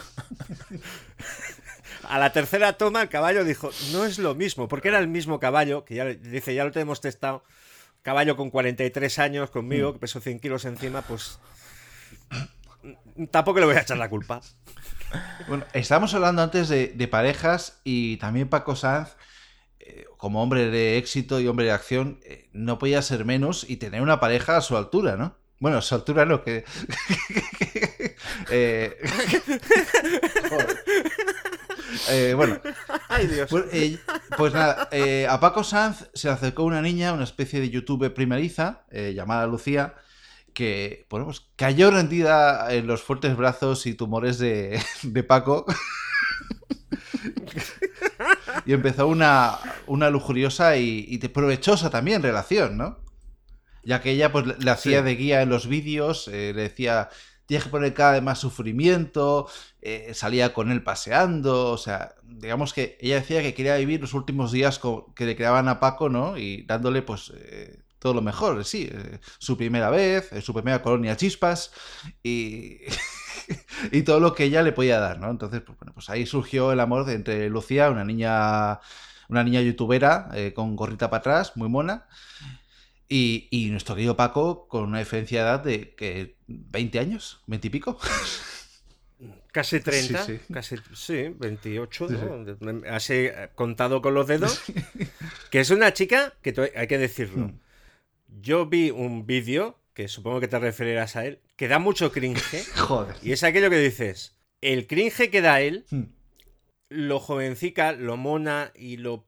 A la tercera toma el caballo dijo, no es lo mismo, porque era el mismo caballo, que ya dice, ya lo tenemos testado, caballo con cuarenta y tres años conmigo, que pesó cien kilos encima, pues tampoco le voy a echar la culpa. Bueno, estábamos hablando antes de, de parejas y también Paco Sanz, eh, como hombre de éxito y hombre de acción, eh, no podía ser menos y tener una pareja a su altura, ¿no? Bueno, a su altura no, que... eh... Joder. Eh, bueno, Ay, Dios. Pues, eh, pues nada, eh, a Paco Sanz se le acercó una niña, una especie de youtuber primeriza, eh, llamada Lucía, que, bueno, pues cayó rendida en los fuertes brazos y tumores de, de Paco y empezó una, una lujuriosa y, y provechosa también relación, ¿no? Ya que ella pues le hacía sí. de guía en los vídeos, eh, le decía... Tienes que poner cada vez más sufrimiento, eh, salía con él paseando, o sea, digamos que ella decía que quería vivir los últimos días con, que le creaban a Paco, ¿no? Y dándole, pues, eh, todo lo mejor, sí, eh, su primera vez, eh, su primera colonia chispas y, y todo lo que ella le podía dar, ¿no? Entonces, pues, bueno, pues ahí surgió el amor de, entre Lucía, una niña, una niña youtubera eh, con gorrita para atrás, muy mona, Y, y nuestro querido Paco con una diferencia de edad de que veinte años, veinte y pico. Casi treinta, sí, sí. casi, sí, veintiocho, sí, ¿no? sí. Así contado con los dedos. Que es una chica que hay que decirlo. Mm. Yo vi un vídeo, que supongo que te referirás a él, que da mucho cringe. Joder. Y es aquello que dices, el cringe que da él, Mm. lo jovencica, lo mona y lo...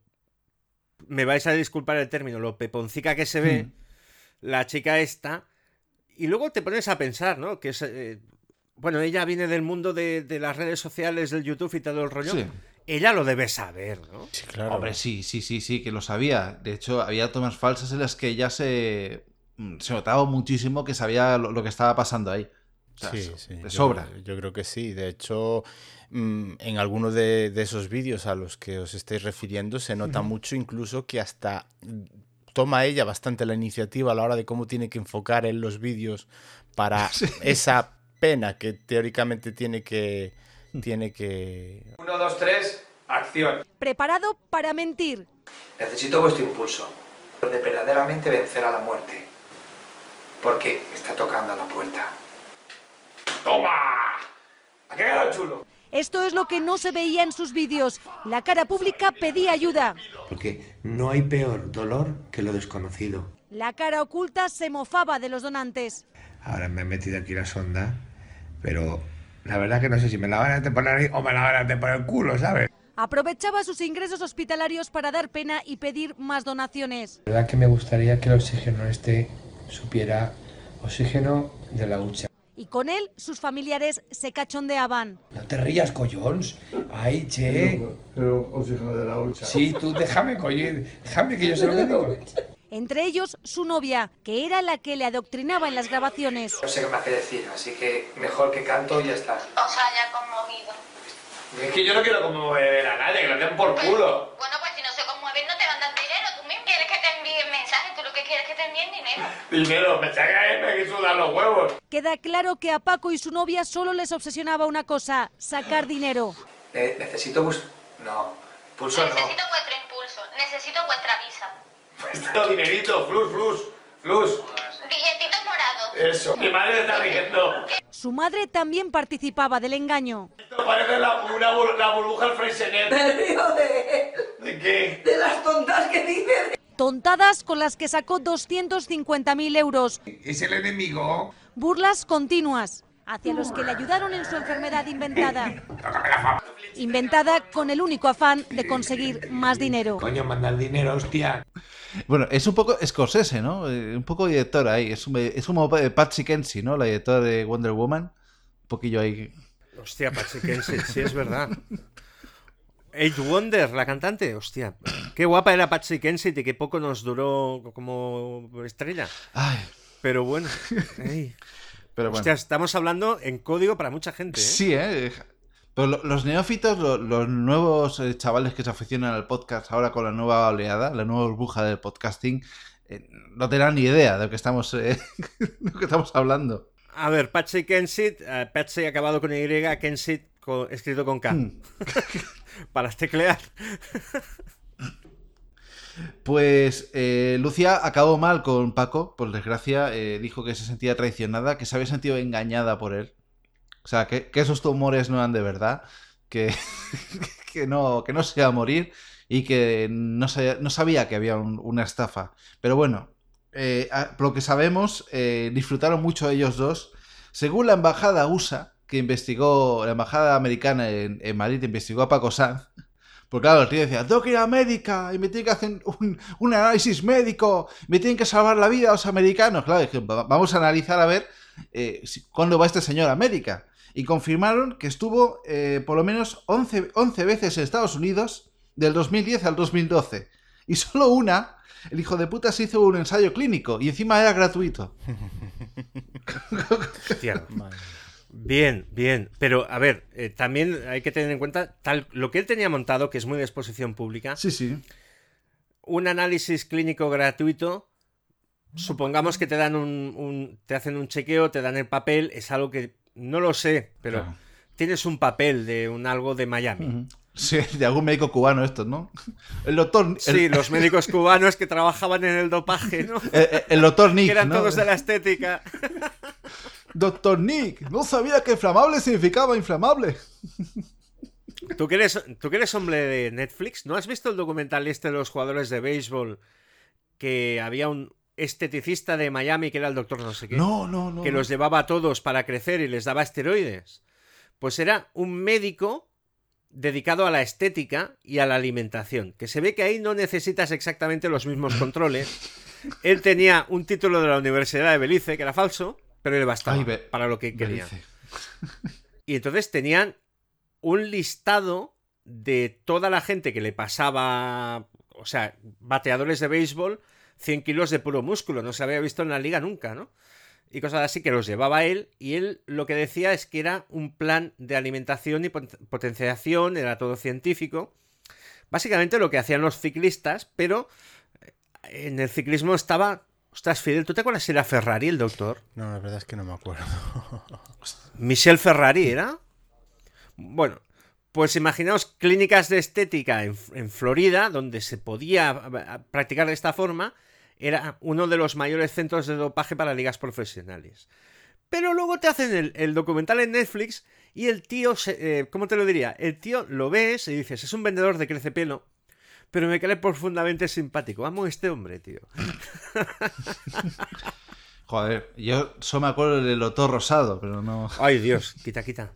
Me vais a disculpar el término, lo peponcica que se ve, Mm. la chica esta, y luego te pones a pensar, ¿no? Que es, eh, bueno, ella viene del mundo de, de las redes sociales, del YouTube y todo el rollo. Sí. Ella lo debe saber, ¿no? Sí, claro. Hombre, sí, sí, sí, sí, que lo sabía. De hecho, había tomas falsas en las que ella se, se notaba muchísimo que sabía lo, lo que estaba pasando ahí. O sea, Sí, so- sí, de yo- sobra. Yo, creo que sí. De hecho, mm, en algunos de, de esos vídeos a los que os estáis refiriendo se nota mucho incluso que hasta mm, toma ella bastante la iniciativa a la hora de cómo tiene que enfocar en los vídeos para esa pena que teóricamente tiene que... Tiene que... Uno, dos, tres, acción. Preparado para mentir. Necesito vuestro impulso de verdaderamente vencer a la muerte. Porque está tocando a la puerta. ¡Toma! ¿A qué ha quedado chulo? Esto es lo que no se veía en sus vídeos. La cara pública pedía ayuda. Porque no hay peor dolor que lo desconocido. La cara oculta se mofaba de los donantes. Ahora me he metido aquí la sonda, pero la verdad que no sé si me la van a poner ahí o me la van a poner el culo, ¿sabes? Aprovechaba sus ingresos hospitalarios para dar pena y pedir más donaciones. La verdad que me gustaría que el oxígeno este supiera oxígeno de la hucha. Y con él sus familiares se cachondeaban. No te rías, collons. Ay, che. Pero, pero oxígeno de la hucha. Sí, tú déjame, collón. Déjame que yo sé lo que digo. Entre ellos su novia, que era la que le adoctrinaba en las grabaciones. No sé qué más que decir, así que mejor que canto y ya está. O sea, ya conmovido. Es que yo no quiero conmover a nadie, que lo den por culo. Bueno, pues si no se conmueven no te van a dar dinero. Tú mismo quieres que te envíen mensajes, tú lo que quieres es que te envíen dinero. Dinero, me saca me que sudan los huevos. Queda claro que a Paco y su novia solo les obsesionaba una cosa, sacar dinero. Ne- necesito bus... No, pulso no. Necesito vuestro impulso, necesito vuestra visa. Necesito dinerito, flus, flus, flus. Billetitos morados. Eso. Mi madre está riendo. Su madre también participaba del engaño. Esto parece la, una, bur- la burbuja del Freixenet. Me río de él, ¿De qué? de las tontas que dice. Tontadas con las que sacó doscientos cincuenta mil euros. ¿Es el enemigo? Burlas continuas. hacia los que le ayudaron en su enfermedad inventada. Inventada con el único afán de conseguir más dinero. Coño, mandar dinero, hostia. Bueno, es un poco Scorsese, ¿no? Eh, Un poco director ahí. Es, un- es como eh, Patsy Kensit, ¿no? La directora de Wonder Woman. Un poquillo ahí. Hostia, Patsy Kensit, sí, es verdad. Eight Wonder, la cantante, hostia. Qué guapa era Patsy Kensit y qué poco nos duró como estrella. Ay. Pero bueno. ey. Pero bueno. Hostia, estamos hablando en código para mucha gente, ¿eh? Sí, ¿eh? Pero lo- los neófitos, lo- los nuevos eh, chavales que se aficionan al podcast ahora con la nueva oleada, la nueva burbuja del podcasting, eh, no tendrán ni idea de lo que estamos, eh, de lo que estamos hablando. A ver, Patsy Kensit, eh, Patsy acabado con Y, Kensit con- escrito con K. Hmm. Para teclear. Pues eh, Lucía acabó mal con Paco, por desgracia. Eh, dijo que se sentía traicionada, que se había sentido engañada por él. O sea, que, que esos tumores no eran de verdad, que, que, no, que no se iba a morir y que no, sabía, no sabía que había un- una estafa. Pero bueno, eh, a- por lo que sabemos, eh, disfrutaron mucho ellos dos. Según la embajada U S A, que investigó, la embajada americana en, en Madrid investigó a Paco Sanz, porque claro, el tío decía, tengo que ir a América y me tienen que hacer un, un análisis médico, me tienen que salvar la vida a los americanos. Claro, dije, "Va- vamos a analizar a ver eh, si- cuándo va este señor a América". Y confirmaron que estuvo eh, por lo menos once, once veces en Estados Unidos del dos mil diez al dos mil doce. Y solo una, el hijo de puta se hizo un ensayo clínico y encima era gratuito. Hostia. Bien, bien. Pero, a ver, eh, también hay que tener en cuenta tal, lo que él tenía montado, que es muy de exposición pública. Sí, sí. Un análisis clínico gratuito. Supongamos que te dan un, un- te hacen un chequeo, te dan el papel, es algo que no lo sé, pero Claro. tienes un papel de un algo de Miami. Ujú. Sí, de algún médico cubano estos, ¿no? El doctor... Sí, el- los médicos cubanos que trabajaban en el dopaje, ¿no? El, el- el doctor Nick, Que eran ¿no? todos de la estética. Doctor Nick, no sabía que inflamable significaba inflamable. ¿Tú que, eres, tú que eres hombre de Netflix, ¿no has visto el documental este de los jugadores de béisbol? Que había un esteticista de Miami que era el doctor no sé qué. No, no, no. Que no. los llevaba a todos para crecer y les daba esteroides. Pues era un médico dedicado a la estética y a la alimentación. Que se ve que ahí no necesitas exactamente los mismos controles. Él tenía un título de la Universidad de Belice, que era falso, pero le bastaba Ay, Be- para lo que quería. Belice. Y entonces tenían un listado de toda la gente que le pasaba, o sea, bateadores de béisbol, cien kilos de puro músculo, no se había visto en la liga nunca, ¿no? Y cosas así que los llevaba él, y él lo que decía es que era un plan de alimentación y pot- potenciación, era todo científico. Básicamente lo que hacían los ciclistas, pero en el ciclismo estaba... Ostras, Fidel, ¿tú te acuerdas si era Ferrari el doctor? No, la verdad es que no me acuerdo. Michel Ferrari, ¿era? Bueno, pues imaginaos clínicas de estética en, en Florida, donde se podía eh, practicar de esta forma. Era uno de los mayores centros de dopaje para ligas profesionales. Pero luego te hacen el, el documental en Netflix y el tío, se, eh, ¿cómo te lo diría? El tío lo ves y dices, es un vendedor de crecepelo, pero me cae profundamente simpático. Amo a este hombre, tío. Joder, yo solo me acuerdo del doctor Rosado, pero no... Ay, Dios, quita, quita.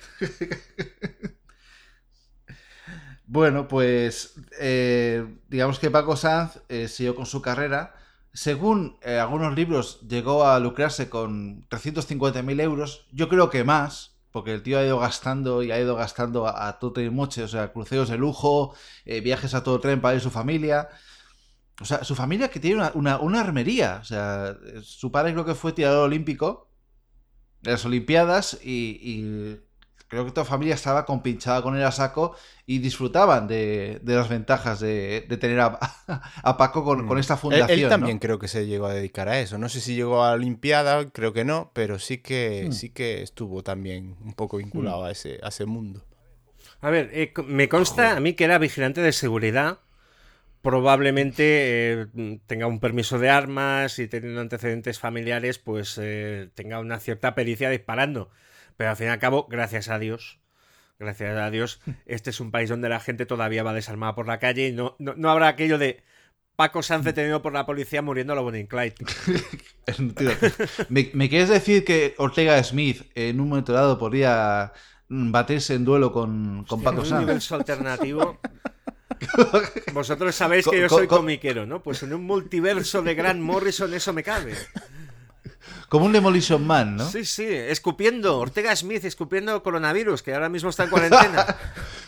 Bueno, pues eh, digamos que Paco Sanz eh, siguió con su carrera. Según eh, algunos libros, llegó a lucrarse con trescientos cincuenta mil euros. Yo creo que más, porque el tío ha ido gastando y ha ido gastando a, a todo y moche. O sea, cruceros de lujo, eh, viajes a todo tren para ir a su familia. O sea, su familia que tiene una, una, una armería. O sea, eh, su padre creo que fue tirador olímpico de las Olimpiadas y, y creo que toda familia estaba compinchada con él a saco y disfrutaban de, de las ventajas de, de tener a, a Paco con, con esta Él, fundación. él también ¿no? creo que se llegó a dedicar a eso. No sé si llegó a la Olimpiada, creo que no, pero sí que, Mm. sí que estuvo también un poco vinculado Mm. a, ese, a ese mundo. A ver, eh, co- me consta a mí que era vigilante de seguridad. Probablemente eh, tenga un permiso de armas y teniendo antecedentes familiares, pues eh, tenga una cierta pericia disparando. Pero al fin y al cabo, gracias a Dios, gracias a Dios, este es un país donde la gente todavía va desarmada por la calle y no, no, no habrá aquello de Paco Sanz detenido por la policía muriendo a lo Bonnie and Clyde. Tío, ¿me, ¿Me quieres decir que Ortega Smith en un momento dado podría batirse en duelo con, con Paco En un Sanz? universo alternativo. Vosotros sabéis que yo Co- soy co- comiquero, ¿no? Pues en un multiverso de Grant Morrison eso me cabe. Como un Demolition Man, ¿no? Sí, sí, escupiendo. Ortega Smith escupiendo coronavirus, que ahora mismo está en cuarentena.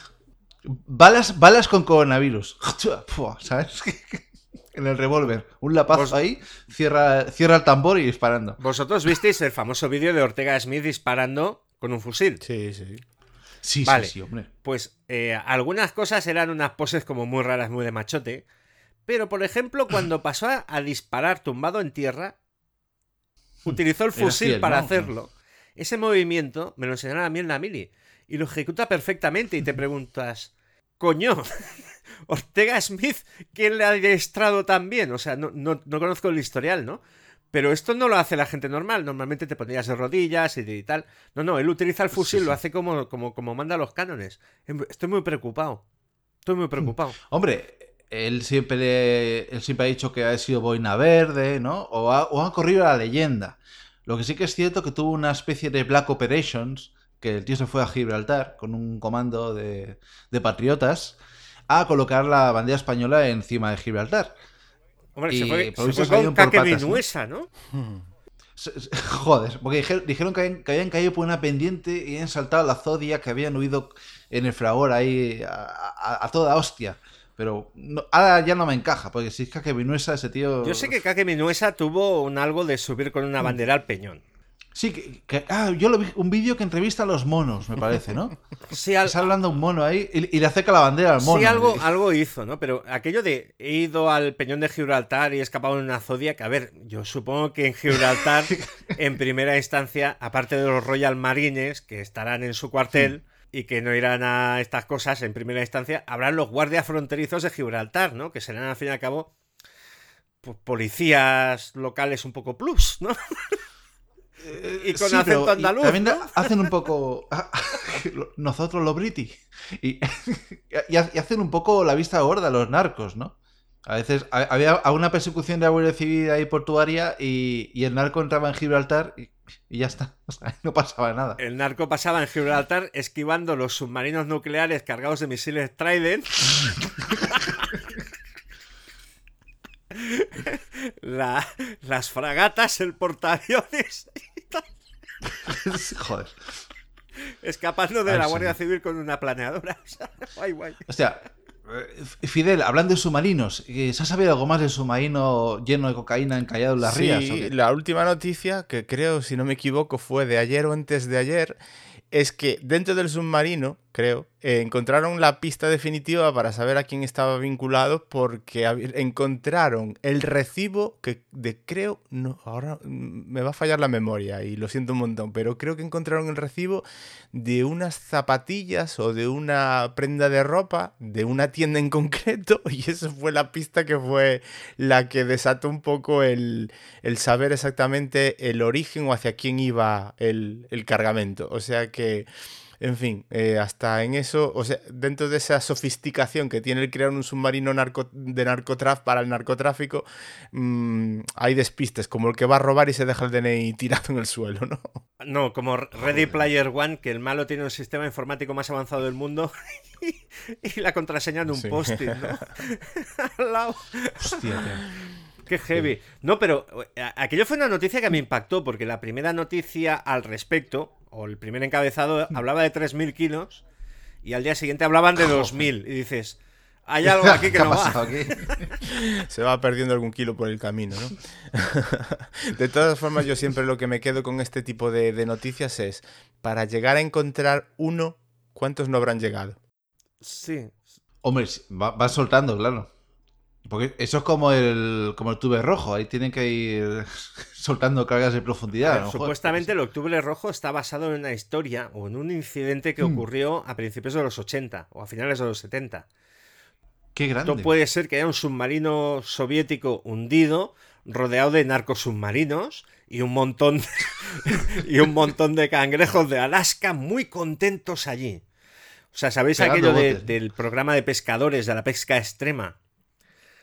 Balas, balas con coronavirus. Fua, ¿sabes? En el revólver. Un lapazo Vos- ahí, cierra, cierra el tambor y disparando. Vosotros visteis el famoso vídeo de Ortega Smith disparando con un fusil. Sí, sí. Sí, Vale. sí, sí, hombre. Pues eh, algunas cosas eran unas poses como muy raras, muy de machote. Pero, por ejemplo, cuando pasó a, a disparar tumbado en tierra, utilizó el Era fusil fiel, para ¿no? hacerlo. Ese movimiento me lo enseñaron a mí en la mili. Y lo ejecuta perfectamente. Y te preguntas, coño, Ortega Smith, ¿quién le ha adiestrado tan bien? O sea, no, no, no conozco el historial, ¿no? Pero esto no lo hace la gente normal. Normalmente te pondrías de rodillas y, de- y tal. No, no, él utiliza el fusil, Sí, sí. lo hace como, como, como manda los cánones. Estoy muy preocupado. Estoy muy preocupado. Hombre, él siempre, él siempre ha dicho que ha sido boina verde, ¿no? O ha, o ha corrido la leyenda. Lo que sí que es cierto que tuvo una especie de Black Operations, que el tío se fue a Gibraltar con un comando de, de patriotas a colocar la bandera española encima de Gibraltar. Hombre, Y se fue, por se eso fue salieron con por patas, ¿no? Caqueminuesa, ¿no? Se- se- Joder, porque dijeron, dijeron que, habían, que habían caído por una pendiente y habían saltado la Zodia, que habían huido en el fragor ahí a, a- a toda hostia. Pero no- ahora ya no me encaja, porque si es que Vinuesa, ese tío... Yo sé que Caqueminuesa tuvo un algo de subir con una bandera al peñón. Sí, que, que- ah, yo lo vi, un vídeo que entrevista a los monos, me parece, ¿no? Sí, al- Está hablando un mono ahí y, y le acerca la bandera al mono. Sí, algo, algo hizo, ¿no? Pero aquello de he ido al peñón de Gibraltar y he escapado en una Zodiac, a ver, yo supongo que en Gibraltar, en primera instancia, aparte de los Royal Marines, que estarán en su cuartel y que no irán a estas cosas en primera instancia, habrán los guardias fronterizos de Gibraltar, ¿no? Que serán, al fin y al cabo, pues, policías locales un poco plus, ¿no? Y con Sí, acento pero- y andaluz, también ¿no? hacen un poco... Nosotros los british. Y, y hacen un poco la vista gorda a los narcos, ¿no? A veces ha- había una persecución de la Guardia Civil ahí portuaria y, y el narco entraba en Gibraltar y, y ya está. O sea, no pasaba nada. El narco pasaba en Gibraltar esquivando los submarinos nucleares cargados de misiles Trident. La- las fragatas, el portaaviones. Joder. Escapando de Ay, la sí. Guardia Civil con una planeadora. O sea, guay, guay. Hostia, eh, Fidel, hablando de submarinos, ¿se ha sabido algo más del submarino lleno de cocaína encallado en las rías? ¿o Sí, qué? la última noticia, que creo, si no me equivoco, fue de ayer o antes de ayer, es que dentro del submarino, creo, eh, encontraron la pista definitiva para saber a quién estaba vinculado, porque hab- encontraron el recibo que de creo, no, ahora mm, me va a fallar la memoria y lo siento un montón, pero creo que encontraron el recibo de unas zapatillas o de una prenda de ropa de una tienda en concreto, y eso fue la pista que fue la que desató un poco el, el saber exactamente el origen o hacia quién iba el, el cargamento. O sea que, en fin, eh, hasta en eso, o sea, dentro de esa sofisticación que tiene el crear un submarino narco, de narcotráfico para el narcotráfico, mmm, hay despistes, como el que va a robar y se deja el D N I tirado en el suelo, ¿no? No, como Ready Player One, que el malo tiene un sistema informático más avanzado del mundo y, y la contraseña en un Sí. post-it, ¿no? Al lado. Hostia, tío. Qué heavy. No, pero eh, aquello fue una noticia que me impactó, porque la primera noticia al respecto, o el primer encabezado, hablaba de tres mil kilos y al día siguiente hablaban de dos mil. Y dices, hay algo aquí que ¿Qué ha no va. pasado aquí? Se va perdiendo algún kilo por el camino, ¿no? De todas formas, yo siempre lo que me quedo con este tipo de, de noticias es, para llegar a encontrar uno, ¿cuántos no habrán llegado? Sí. Hombre, sí, va, va soltando, claro. Porque eso es como el, como el tube rojo, ahí tienen que ir soltando cargas de profundidad. A ver, ¿no? Joder, supuestamente el Octubre Rojo está basado en una historia o en un incidente que Mm. ocurrió a principios de los ochenta o a finales de los setenta. Qué grande. Esto puede ser que haya un submarino soviético hundido, rodeado de narcosubmarinos y un montón de, y un montón de cangrejos de Alaska muy contentos allí. O sea, ¿sabéis Pegando aquello de- botes. del programa de pescadores de la pesca extrema?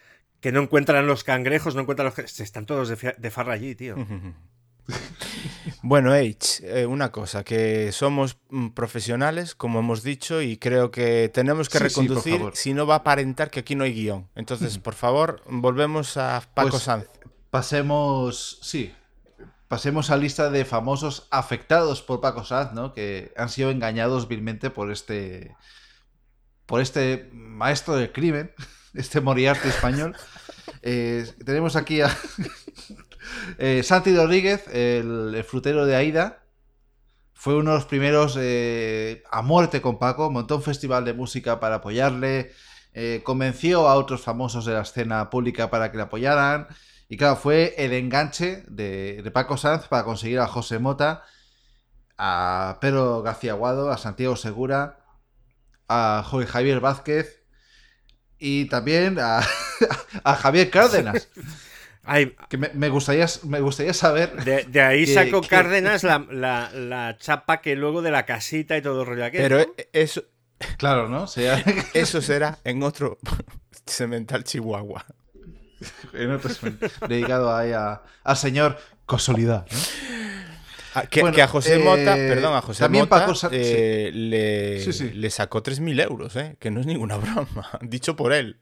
que no encuentran los cangrejos, no encuentran los... Están todos de, fia... de farra allí, tío. Bueno, H, eh, una cosa, que somos mm, profesionales, como hemos dicho, y creo que tenemos que Sí, sí, por reconducir, favor. si no va a aparentar que aquí no hay guión. Entonces, por favor, volvemos a Paco Pues, Sanz. Pasemos, sí, pasemos a lista de famosos afectados por Paco Sanz, ¿no? Que han sido engañados vilmente por este, por este maestro del crimen, este Moriarty español. Eh, tenemos aquí a eh, Santi Rodríguez, el, el frutero de Aida. Fue uno de los primeros eh, a muerte con Paco, montó un festival de música para apoyarle, eh, convenció a otros famosos de la escena pública para que le apoyaran. Y claro, fue el enganche de, de Paco Sanz para conseguir a José Mota, a Pedro García Aguado, a Santiago Segura, a Jorge Javier Vázquez y también a, a Javier Cárdenas. Ay, que me, me, gustaría, me gustaría saber... De, de ahí que, sacó que... Cárdenas la, la, la chapa que luego de la casita y todo el rollo aquel, Pero ¿no? eso... Claro, ¿no? O sea... Eso será en otro Semental Chihuahua. En otro dedicado ahí a, al señor Cosolidad, ¿no? Ah, que, bueno, que a José eh, Mota, perdón, a José también Mota Paco Sa- eh, sí. le, Sí, sí. le sacó tres mil euros, ¿eh? Que no es ninguna broma, dicho por él.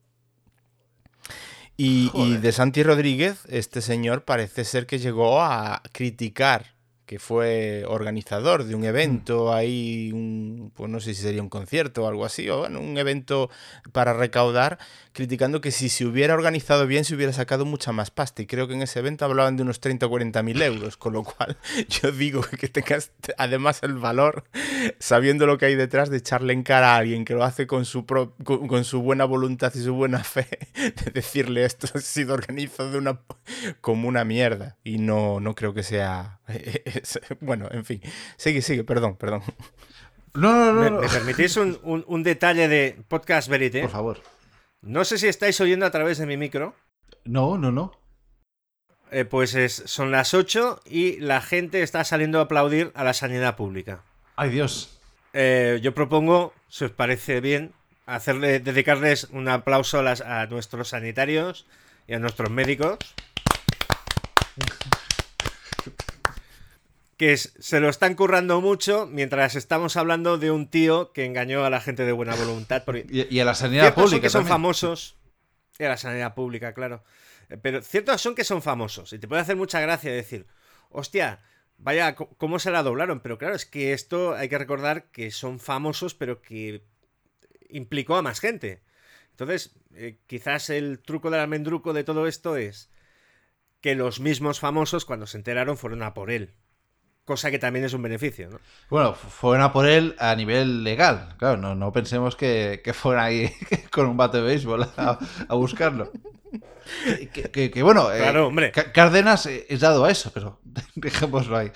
Y, y de Santi Rodríguez, este señor parece ser que llegó a criticar, que fue organizador de un evento, ahí, un, pues no sé si sería un concierto o algo así, o bueno, un evento para recaudar, criticando que si se hubiera organizado bien se hubiera sacado mucha más pasta. Y creo que en ese evento hablaban de unos treinta o cuarenta mil euros, con lo cual yo digo que tengas además el valor, sabiendo lo que hay detrás, de echarle en cara a alguien que lo hace con su, pro, con, con su buena voluntad y su buena fe, de decirle esto ha sido organizado de una, como una mierda. Y no, no creo que sea... Bueno, en fin. Sigue, sigue, perdón, perdón. No, no, no. ¿Me, no. ¿me permitís un, un, un detalle de Podcast Verité? Por favor. No sé si estáis oyendo a través de mi micro. No, no, no. Eh, pues es, son las ocho y la gente está saliendo a aplaudir a la sanidad pública. Ay, Dios. Eh, yo propongo, si os parece bien, hacerle, dedicarles un aplauso a, las, a nuestros sanitarios y a nuestros médicos. Que es, se lo están currando mucho mientras estamos hablando de un tío que engañó a la gente de buena voluntad. Porque y, y a la sanidad pública son que son también. famosos. Y a la sanidad pública, claro. Pero ciertos son que son famosos. Y te puede hacer mucha gracia decir, hostia, vaya, ¿cómo se la doblaron? Pero claro, es que esto hay que recordar que son famosos, pero que implicó a más gente. Entonces, eh, quizás el truco del almendruco de todo esto es que los mismos famosos, cuando se enteraron, fueron a por él. Cosa que también es un beneficio, ¿no? Bueno, fueron a por él a nivel legal. Claro, no, no pensemos que, que fueran ahí con un bate de béisbol a, a buscarlo. Que, que, que bueno, claro, eh, hombre. Cárdenas es dado a eso, pero dejémoslo ahí.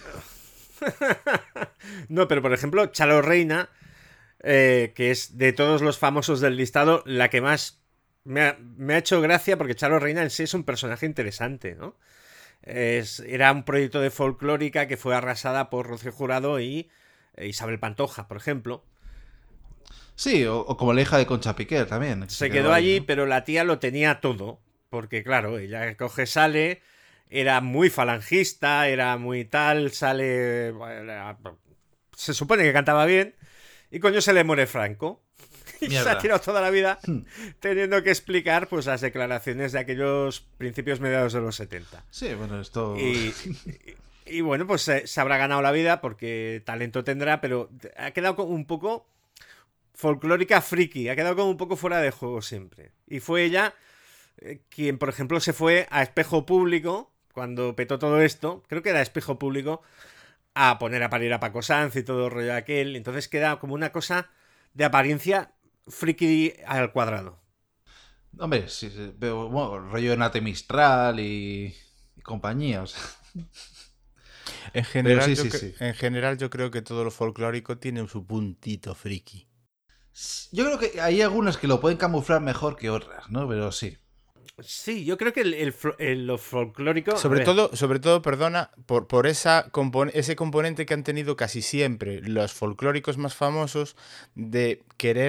No, pero por ejemplo, Chalo Reina, eh, que es de todos los famosos del listado, la que más me ha, me ha hecho gracia, porque Chalo Reina en sí es un personaje interesante, ¿no? Es, era un proyecto de folclórica que fue arrasada por Rocío Jurado y eh, Isabel Pantoja, por ejemplo. Sí, o, o como la hija de Concha Piquer también. Se quedó, quedó allí, ¿no? Pero la tía lo tenía todo, porque claro, ella coge, sale, era muy falangista, era muy tal, sale... Era, se supone que cantaba bien, y coño se le muere Franco. Y Mierda. Se ha tirado toda la vida teniendo que explicar pues las declaraciones de aquellos principios mediados de los setenta. Sí, bueno, esto... Y, y, y bueno, pues se, se habrá ganado la vida porque talento tendrá, pero ha quedado como un poco folclórica friki, ha quedado como un poco fuera de juego siempre. Y fue ella eh, quien, por ejemplo, se fue a Espejo Público, cuando petó todo esto, creo que era Espejo Público, a poner a parir a Paco Sanz y todo el rollo aquel. Entonces queda como una cosa de apariencia friki al cuadrado. Hombre, sí, sí, pero bueno, rollo Nate Mistral y, y compañía, o sea. En general, sí, yo sí, que, sí. en general yo creo que todo lo folclórico tiene su puntito friki. Yo creo que hay algunas que lo pueden camuflar mejor que otras, ¿no? Pero sí. Sí, yo creo que el, el, el lo folclórico... Sobre todo, sobre todo, perdona, por, por esa compon- ese componente que han tenido casi siempre los folclóricos más famosos de querer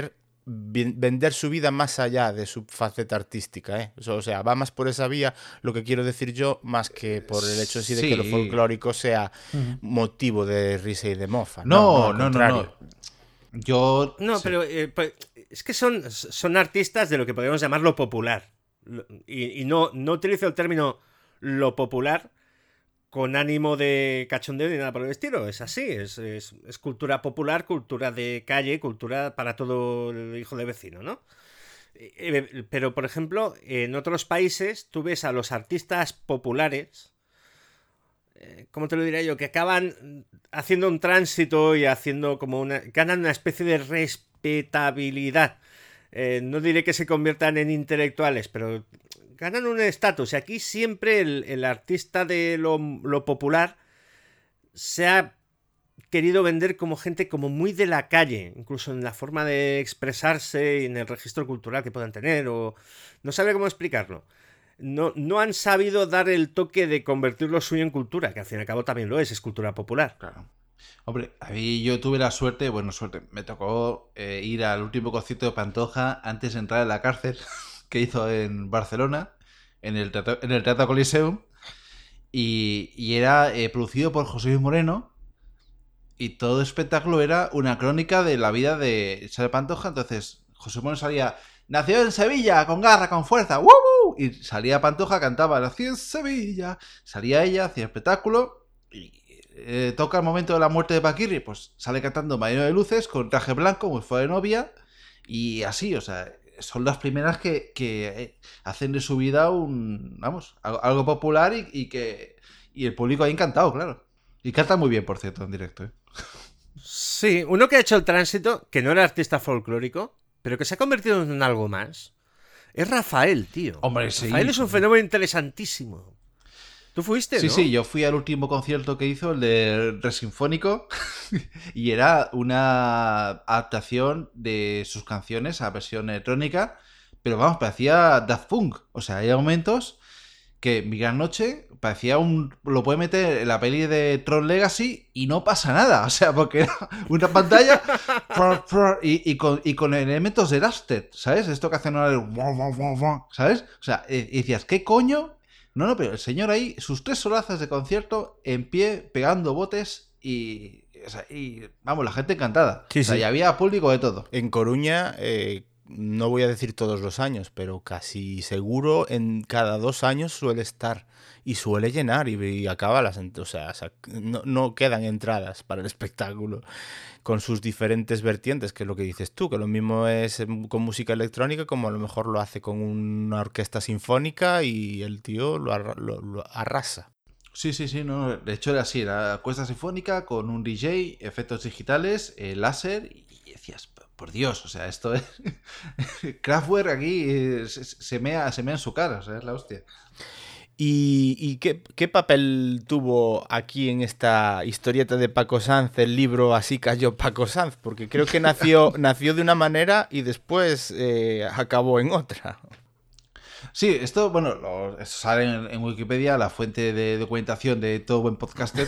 vender su vida más allá de su faceta artística, ¿eh? O sea, va más por esa vía, lo que quiero decir yo, más que por el hecho sí de Sí. que lo folclórico sea Ujú. motivo de risa y de mofa. No, al no, no, contrario. no. Yo. No, sí. pero eh, pues, es que son, son artistas de lo que podríamos llamar lo popular. Lo- Y, y no, no utilizo el término lo popular con ánimo de cachondeo ni nada por el estilo. Es así, es, es, es cultura popular, cultura de calle, cultura para todo el hijo de vecino, ¿no? Eh, eh, Pero, por ejemplo, en otros países tú ves a los artistas populares, eh, ¿cómo te lo diré yo? Que acaban haciendo un tránsito y haciendo como una... ganan una especie de respetabilidad. Eh, no diré que se conviertan en intelectuales, pero ganan un estatus. Y aquí siempre el, el artista de lo, lo popular se ha querido vender como gente como muy de la calle, incluso en la forma de expresarse y en el registro cultural que puedan tener, o no sabe cómo explicarlo. No, no han sabido dar el toque de convertir lo suyo en cultura, que al fin y al cabo también lo es, es cultura popular. Claro. Hombre, a mí yo tuve la suerte, bueno, suerte, me tocó eh, ir al último concierto de Pantoja antes de entrar en la cárcel que hizo en Barcelona, en el Teatro, en el Teatro Coliseum, y, y era eh, producido por José Luis Moreno, y todo el espectáculo era una crónica de la vida de Isabel Pantoja. Entonces José Moreno salía, nació en Sevilla, con garra, con fuerza, ¡woo! Y salía Pantoja, cantaba, nació en Sevilla, salía ella, hacía espectáculo, y eh, toca el momento de la muerte de Paquirri, pues sale cantando Marino de Luces con traje blanco, muy fue de novia, y así, o sea, son las primeras que, que eh, hacen de su vida un, vamos, algo, algo popular y, y que y el público ha encantado, claro. Y canta muy bien, por cierto, en directo, ¿eh? Sí, uno que ha hecho el tránsito, que no era artista folclórico, pero que se ha convertido en algo más, es Rafael, tío. Hombre, sí. Rafael es un fenómeno interesantísimo. ¿Tú fuiste, Sí, no? sí, yo fui al último concierto que hizo, el de Re Sinfónico, y era una adaptación de sus canciones a versión electrónica, pero vamos, parecía Daft Punk. O sea, hay momentos que Mi Gran Noche parecía un... lo puede meter en la peli de Tron Legacy y no pasa nada. O sea, porque era una pantalla y, y, con, y con elementos de Dubstep, ¿sabes? Esto que hacen ahora, ¿sabes? O sea, y decías, ¿qué coño? No, no, pero el señor ahí, sus tres horazas de concierto, en pie, pegando botes y... O sea, y vamos, la gente encantada. Sí, o sea, sí. y había público de todo. En Coruña, eh, no voy a decir todos los años, pero casi seguro en cada dos años suele estar y suele llenar y, y acaba las... O sea, no, no quedan entradas para el espectáculo con sus diferentes vertientes, que es lo que dices tú, que lo mismo es con música electrónica como a lo mejor lo hace con una orquesta sinfónica y el tío lo, arra lo, lo arrasa. Sí, sí, sí, no, de hecho era así, era orquesta sinfónica con un D J, efectos digitales, eh, láser, y decías, por Dios, o sea, esto es... Kraftwerk aquí eh, se, se, mea, se mea en su cara, o sea, es la hostia. ¿Y, y qué, qué papel tuvo aquí en esta historieta de Paco Sanz, el libro Así cayó Paco Sanz? Porque creo que nació, nació de una manera y después eh, acabó en otra. Sí, esto, bueno, lo, esto sale en, en Wikipedia, la fuente de documentación de todo buen podcaster.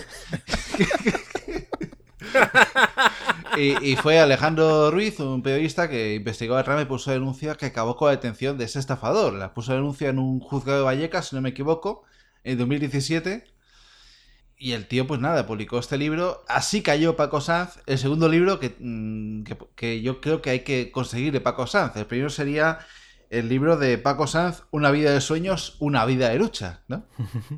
y, y fue Alejandro Ruiz, un periodista que investigó el trama y puso denuncia que acabó con la detención de ese estafador. La puso denuncia en un juzgado de Vallecas, si no me equivoco, en dos mil diecisiete. Y el tío, pues nada, publicó este libro. Así cayó Paco Sanz, el segundo libro que, que, que yo creo que hay que conseguir de Paco Sanz. El primero sería... el libro de Paco Sanz, Una vida de sueños, una vida de lucha, ¿no?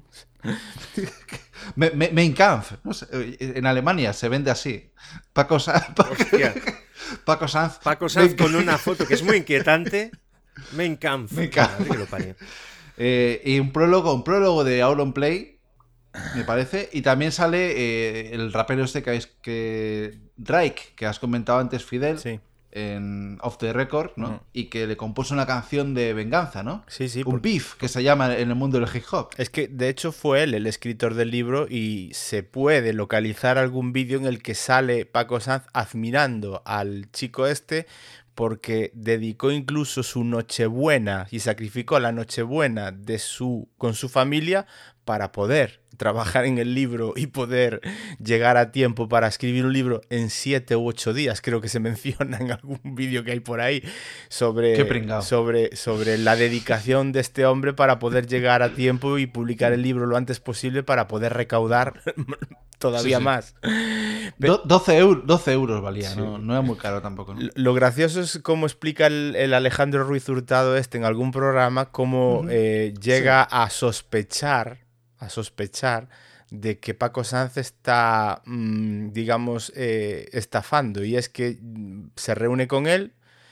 Mein Kampf, ¿no? En Alemania se vende así. Paco Sanz. Paco, Paco Sanz. Paco Sanz con una foto que es muy inquietante. Mein Kampf. Mein Kampf. Que lo eh, y un prólogo, un prólogo de Auronplay, me parece. Y también sale eh, el rapero este que, es, que Drake, que has comentado antes, Fidel. Sí. En Off the Record, ¿no? Uh-huh. Y que le compuso una canción de venganza, ¿no? Sí, sí. Un porque... beef, que se llama en el mundo del hip hop. Es que, de hecho, fue él el escritor del libro y se puede localizar algún vídeo en el que sale Paco Sanz admirando al chico este porque dedicó incluso su Nochebuena y sacrificó la Nochebuena de su, con su familia para poder trabajar en el libro y poder llegar a tiempo para escribir un libro en siete u ocho días. Creo que se menciona en algún vídeo que hay por ahí sobre, sobre, sobre la dedicación de este hombre para poder llegar a tiempo y publicar el libro lo antes posible para poder recaudar todavía sí, sí. más. Do, doce, euro, doce euros valía, sí. no, no era muy caro tampoco. ¿no? Lo gracioso es cómo explica el, el Alejandro Ruiz Hurtado este en algún programa, cómo uh-huh. eh, llega sí. a sospechar a sospechar de que Paco Sanz está, mmm, digamos, eh, estafando. Y es que se reúne con él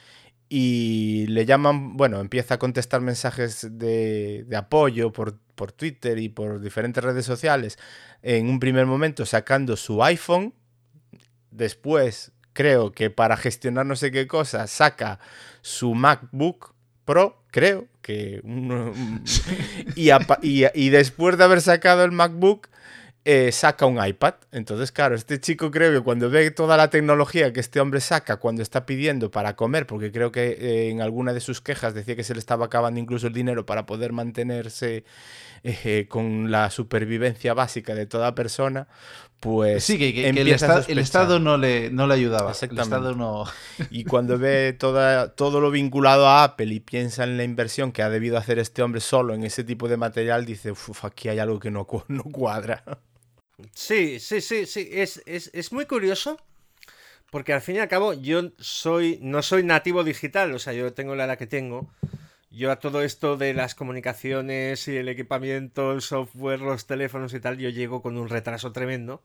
y le llaman, bueno, empieza a contestar mensajes de, de apoyo por, por Twitter y por diferentes redes sociales. En un primer momento sacando su iPhone, después creo que para gestionar no sé qué cosa saca su MacBook Pro, creo que uno, y, a, y, y después de haber sacado el MacBook eh, saca un iPad. Entonces claro, este chico creo que cuando ve toda la tecnología que este hombre saca cuando está pidiendo para comer, porque creo que eh, en alguna de sus quejas decía que se le estaba acabando incluso el dinero para poder mantenerse eh, con la supervivencia básica de toda persona, pues sí, que, que, que el, esta, el Estado no le, no le ayudaba. Exactamente. El Estado no... Y cuando ve toda, todo lo vinculado a Apple y piensa en la inversión que ha debido hacer este hombre solo en ese tipo de material, dice, uff, aquí hay algo que no, no cuadra. Sí, sí, sí, sí. Es, es, es muy curioso porque al fin y al cabo yo soy no soy nativo digital, o sea, yo tengo la edad que tengo. Yo a todo esto de las comunicaciones y el equipamiento, el software, los teléfonos y tal, yo llego con un retraso tremendo.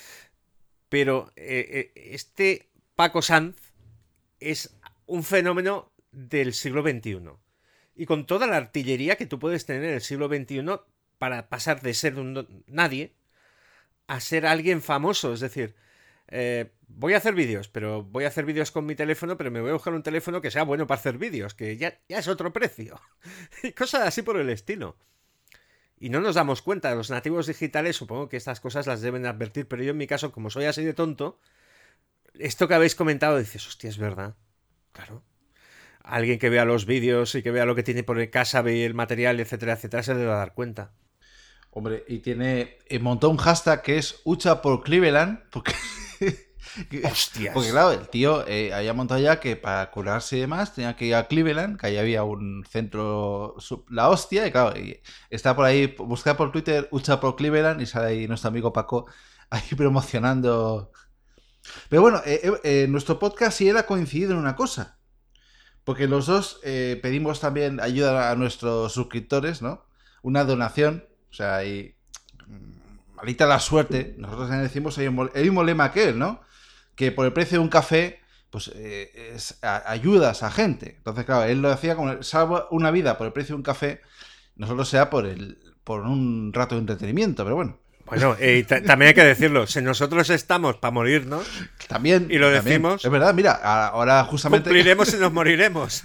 Pero eh, eh, este Paco Sanz es un fenómeno del siglo veintiuno. Y con toda la artillería que tú puedes tener en el siglo veintiuno para pasar de ser un nadie a ser alguien famoso. Es decir, eh, voy a hacer vídeos, pero voy a hacer vídeos con mi teléfono, pero me voy a buscar un teléfono que sea bueno para hacer vídeos, que ya, ya es otro precio. Y cosas así por el estilo. Y no nos damos cuenta. Los nativos digitales supongo que estas cosas las deben advertir, pero yo en mi caso, como soy así de tonto, esto que habéis comentado, dices, hostia, es verdad. Claro. Alguien que vea los vídeos y que vea lo que tiene por casa, ve el material, etcétera, etcétera, se debe dar cuenta. Hombre, y tiene... montó un hashtag que es Ucha por Cleveland, porque... ¡Hostias! Porque claro, el tío eh, había montado ya que para curarse y demás tenía que ir a Cleveland, que ahí había un centro, la hostia, y claro, y está por ahí, buscar por Twitter Ucha por Cleveland y sale ahí nuestro amigo Paco ahí promocionando. Pero bueno, eh, eh, nuestro podcast sí era coincidido en una cosa, porque los dos eh, pedimos también ayuda a nuestros suscriptores, ¿no? Una donación, o sea, y malita la suerte, nosotros decimos el mismo lema que él, ¿no? Que por el precio de un café, pues eh, es, a, ayudas a gente. Entonces, claro, él lo decía como salvo una vida por el precio de un café, nosotros sea por el por un rato de entretenimiento, pero bueno. Bueno, eh, t- también hay que decirlo, si nosotros estamos para morirnos, también, y lo también. decimos, es verdad, mira, ahora justamente... Cumpliremos y nos moriremos.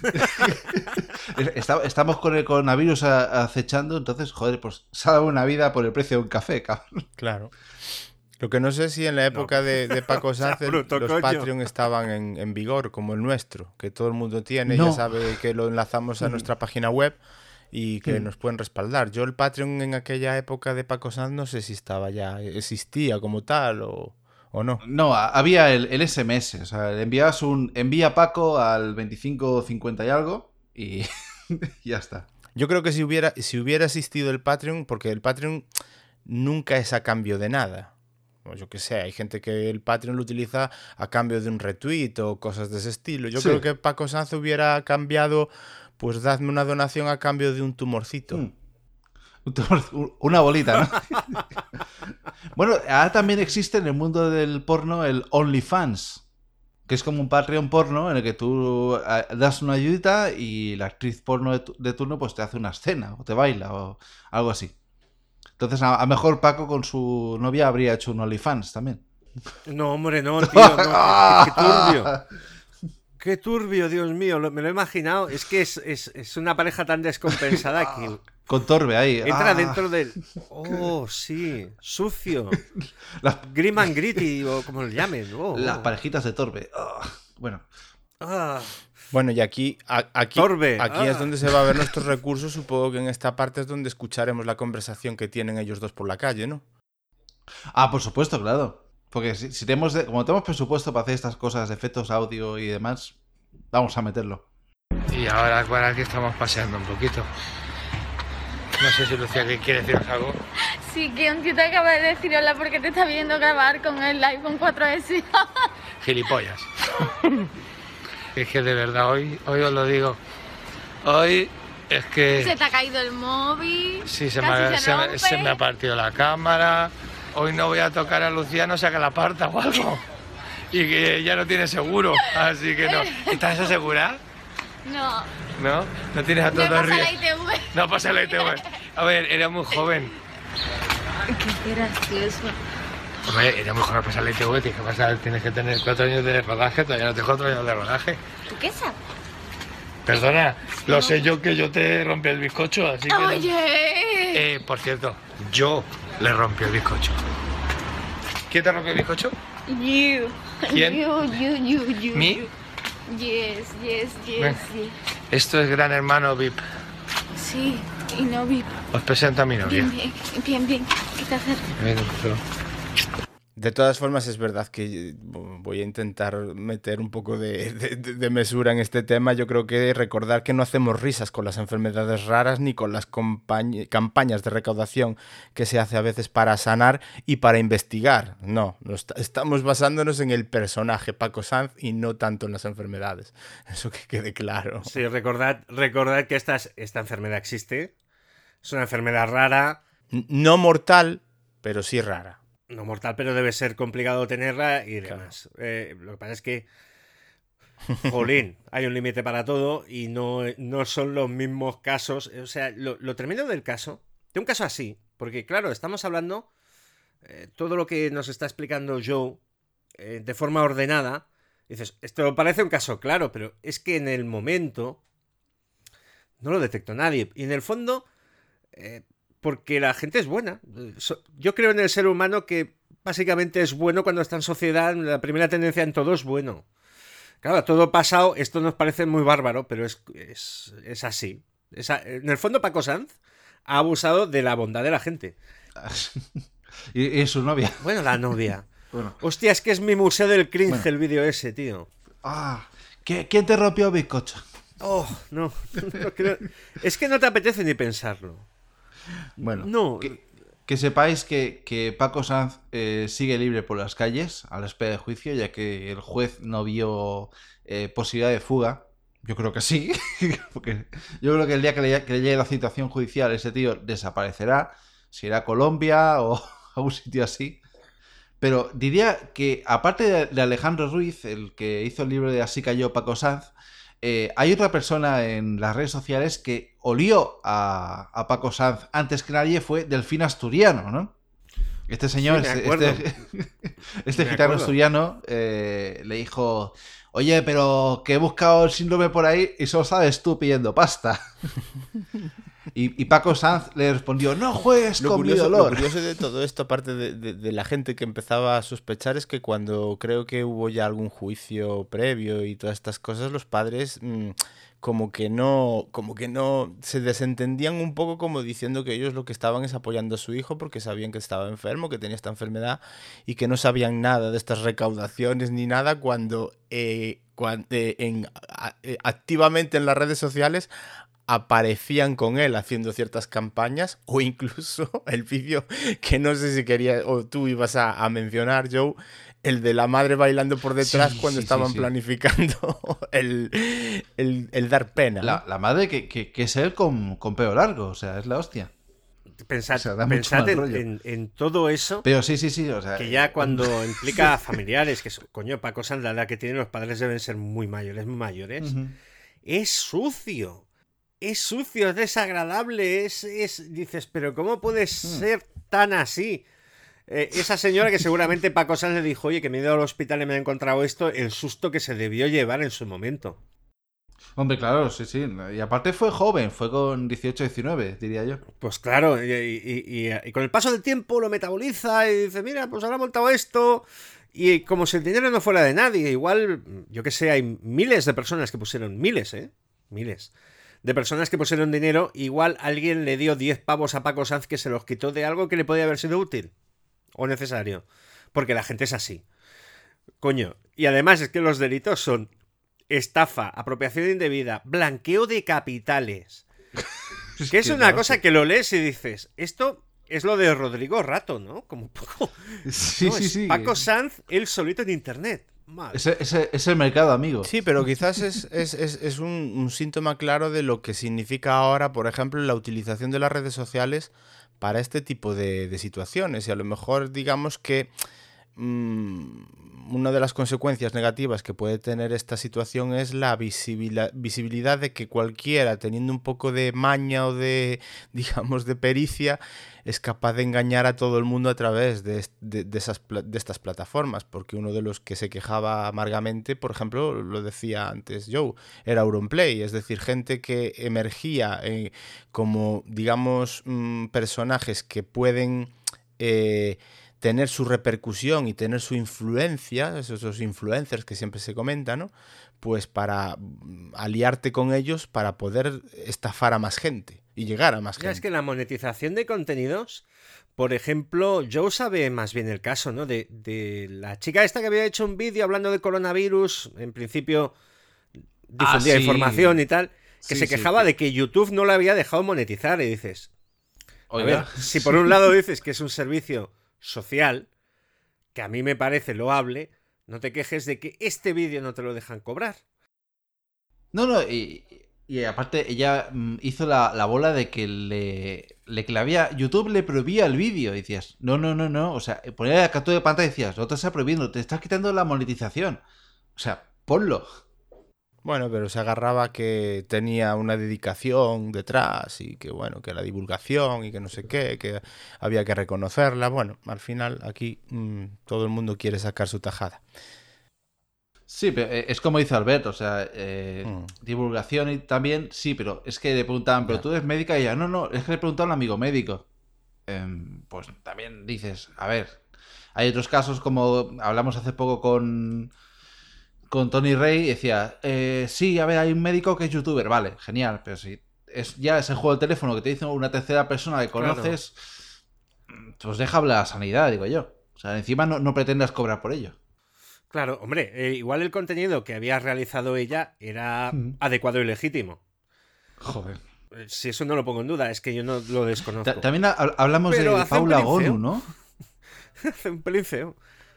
Estamos con el coronavirus acechando, entonces, joder, pues salva una vida por el precio de un café, cabrón. Claro. Lo que no sé si en la época no. de, de Paco Sanz bruto, los coño. Patreon estaban en, en vigor, como el nuestro, que todo el mundo tiene, no. Ya sabe que lo enlazamos a nuestra página web y que mm. nos pueden respaldar. Yo el Patreon en aquella época de Paco Sanz no sé si estaba ya, existía como tal o, o no. No, había el, el ese eme ese, o sea, le enviabas un envía Paco al veinticinco cincuenta y algo y ya está. Yo creo que si hubiera, si hubiera existido el Patreon, porque el Patreon nunca es a cambio de nada. O yo qué sé, hay gente que el Patreon lo utiliza a cambio de un retweet o cosas de ese estilo. Yo sí. creo que Paco Sanz hubiera cambiado, pues dadme una donación a cambio de un tumorcito. Mm. Un tumor, una bolita, ¿no? Bueno, ahora también existe en el mundo del porno el OnlyFans, que es como un Patreon porno en el que tú das una ayudita y la actriz porno de, tu, de turno pues te hace una escena o te baila o algo así. Entonces, a lo mejor Paco con su novia habría hecho un OnlyFans también. No, hombre, no, tío. No, qué, qué turbio. Qué turbio, Dios mío. Lo, me lo he imaginado. Es que es, es, es una pareja tan descompensada que... Con Torbe ahí. Entra ah. dentro del... Oh, sí. Sucio. Las... Grim and Gritty, o como lo llamen. Oh, Las oh. parejitas de Torbe. Oh. Bueno. Ah. Bueno, y aquí, a, aquí, Torbe. aquí ah. es donde se va a ver nuestros recursos. Supongo que en esta parte es donde escucharemos la conversación que tienen ellos dos por la calle, ¿no? Ah, por supuesto, claro. Porque si, si tenemos de- como tenemos presupuesto para hacer estas cosas, efectos audio y demás, vamos a meterlo. Y ahora por aquí estamos paseando un poquito. No sé si Lucía que quiere deciros algo. Sí, que un tío te acaba de decir hola porque te está viendo grabar con el iPhone cuatro ese. Gilipollas. Es que de verdad hoy, hoy os lo digo. Hoy es que Se te ha caído el móvil. sí, se me, casi ha, se se me- rompe. se me ha partido la cámara. Hoy no voy a tocar a Lucía, no sea que la parta o algo. Y que ya no tiene seguro, así que no. ¿Estás asegurada? No, ¿No? ¿No tienes a me todos pasa ríos? la I T V. No pasa la I T V. A ver, era muy joven. Qué gracioso. Hombre, era muy joven para pasar la I T V. Tienes que, pasar, tienes que tener cuatro años de rodaje. Todavía no tengo cuatro años de rodaje. ¿Tú qué sabes? Perdona, lo sé yo que yo te rompí el bizcocho, así que... no- Oye. Eh, por cierto, yo le rompí el bizcocho. ¿Quién te rompió el bizcocho? You. ¿Quién? You, you, you, you. ¿Me? you. Yes, yes, yes, Ven. yes. Esto es Gran Hermano V I P. Sí, y no vi. Os presento a mi novia. Bien, bien, bien, bien. ¿Qué te hace? Ven, pero- De todas formas, es verdad que voy a intentar meter un poco de, de- de mesura en este tema. Yo creo que recordar que no hacemos risas con las enfermedades raras ni con las compañ- campañas de recaudación que se hace a veces para sanar y para investigar. No, no est- estamos basándonos en el personaje Paco Sanz y no tanto en las enfermedades. Eso que quede claro. Sí, recordad, recordad que esta, es- esta enfermedad existe. Es una enfermedad rara. N- No mortal, pero sí rara. No mortal, pero debe ser complicado tenerla y demás. Eh, lo que pasa es que, jolín, hay un límite para todo y no, no son los mismos casos. O sea, lo, lo tremendo del caso, de un caso así, porque claro, estamos hablando, eh, todo lo que nos está explicando Joe eh, de forma ordenada, dices, esto parece un caso claro, pero es que en el momento no lo detectó nadie. Y en el fondo... eh, porque la gente es buena. So- Yo creo en el ser humano que básicamente es bueno cuando está en sociedad. La primera tendencia en todo es bueno. Claro, todo pasado, esto nos parece muy bárbaro, pero es, es, es así. Es a- en el fondo, Paco Sanz ha abusado de la bondad de la gente. y, y su novia. Bueno, la novia. Bueno. Hostia, es que es mi museo del cringe Bueno. el vídeo ese, tío. Ah, ¿qué- ¿quién te rompió el bizcocho? Oh, no. no creo- Es que no te apetece ni pensarlo. Bueno, No. que, que sepáis que, que Paco Sanz eh, sigue libre por las calles a la espera de juicio, ya que el juez no vio eh, posibilidad de fuga. Yo creo que sí, porque yo creo que el día que le, que le llegue la citación judicial ese tío desaparecerá, se irá a Colombia o a un sitio así. Pero diría que aparte de, de Alejandro Ruiz, el que hizo el libro de Así cayó Paco Sanz, eh, hay otra persona en las redes sociales que olió a, a Paco Sanz antes que nadie, fue Delfín Asturiano, ¿no? Este señor, Sí, me este, acuerdo. este, este Me gitano acuerdo. asturiano, eh, le dijo, oye, pero que he buscado el síndrome por ahí y solo sabes tú pidiendo pasta. Y, y Paco Sanz le respondió, no juegues Lo con mi curioso, lo dolor. curioso de todo esto, aparte de, de- de la gente que empezaba a sospechar, es que cuando creo que hubo ya algún juicio previo y todas estas cosas, los padres mm, como que no, como que no se desentendían un poco, como diciendo que ellos lo que estaban es apoyando a su hijo porque sabían que estaba enfermo, que tenía esta enfermedad y que no sabían nada de estas recaudaciones ni nada cuando, eh, cuan- eh, en- a- eh, activamente en las redes sociales aparecían con él haciendo ciertas campañas, o incluso el vídeo que no sé si quería o tú ibas a, a mencionar, Joe, el de la madre bailando por detrás Sí, cuando sí, estaban sí, sí. planificando el, el- el dar pena. ¿no? La, la madre que, que, que es él con, con pelo largo, o sea, es la hostia. Pensad, O sea, da mucho pensad mal en, rollo. en- en todo eso. Pero sí, sí, sí, o sea... Que ya cuando implica a familiares, que son- coño, Paco Sanz, la edad que tienen los padres deben ser muy mayores, muy mayores. Ujú. Es sucio. Es sucio, es desagradable, es, es... Dices, pero ¿cómo puede ser tan así? Eh, esa señora que seguramente Paco Sanz le dijo, oye, que me he ido al hospital y me he encontrado esto, el susto que se debió llevar en su momento. Hombre, claro, sí, sí. Y aparte fue joven, fue con dieciocho, diecinueve, diría yo. Pues claro, y, y- y- y con el paso del tiempo lo metaboliza y dice, mira, pues ahora ha montado esto. Y como si el dinero no fuera de nadie, igual, yo que sé, hay miles de personas que pusieron, miles, ¿eh? Miles. De personas que pusieron dinero, igual alguien le dio diez pavos a Paco Sanz que se los quitó de algo que le podía haber sido útil. o necesario, porque la gente es así. Coño, y además es que los delitos son estafa, apropiación indebida, blanqueo de capitales. Es que es una no, cosa que lo lees y dices, esto es lo de Rodrigo Rato, ¿no? Como un poco... Sí, no, sí, es sí. Paco Sanz, él solito en internet. Ese, ese, es el mercado, amigo. Sí, pero quizás es, es, es, es un, un síntoma claro de lo que significa ahora, por ejemplo, la utilización de las redes sociales para este tipo de, de situaciones. Y a lo mejor, digamos que mmm, una de las consecuencias negativas que puede tener esta situación es la visibilidad, visibilidad de que cualquiera, teniendo un poco de maña o de, digamos, de pericia, es capaz de engañar a todo el mundo a través de, de, de, esas, de estas plataformas, porque uno de los que se quejaba amargamente, por ejemplo, lo decía antes Joe, era Auronplay, es decir, gente que emergía eh, como, digamos, mmm, personajes que pueden eh, tener su repercusión y tener su influencia, esos, esos influencers que siempre se comentan, ¿no? Pues para aliarte con ellos para poder estafar a más gente y llegar a más ya gente. Es que la monetización de contenidos, por ejemplo, Joe sabe más bien el caso, ¿no? De, de la chica esta que había hecho un vídeo hablando de coronavirus, en principio difundía ah, sí. información y tal, que sí, se quejaba sí. de que YouTube no la había dejado monetizar y dices, Oiga. a ver, si por un lado dices que es un servicio social, que a mí me parece loable, no te quejes de que este vídeo no te lo dejan cobrar. No, no, y, y aparte ella hizo la, la bola de que le, le que le había, YouTube le prohibía el vídeo. Y decías, no, no, no, no. O sea, ponía el captura de pantalla y decías, no te está prohibiendo, te estás quitando la monetización. O sea, ponlo. Bueno, pero se agarraba que tenía una dedicación detrás y que, bueno, que la divulgación y que no sé qué, que había que reconocerla. Bueno, al final aquí mmm, todo el mundo quiere sacar su tajada. Sí, pero es como dice Albert, o sea, eh, mm. divulgación y también, sí, pero es que le preguntaban, ¿pero tú eres médica? Y ella, no, no, es que le preguntaban a un amigo médico. Eh, pues también dices, a ver, hay otros casos como hablamos hace poco con... con Tony Rey, decía, eh, sí, a ver, hay un médico que es youtuber, vale, genial, pero si es ya ese juego de teléfono que te dice una tercera persona que conoces, claro. Pues deja hablar la sanidad, digo yo. O sea, encima no, no pretendas cobrar por ello. Claro, hombre, eh, igual el contenido que había realizado ella era mm. adecuado y legítimo. Joder. Si eso no lo pongo en duda, es que yo no lo desconozco. También hablamos pero de Paula Gonu, ¿no? Hace un pelín feo.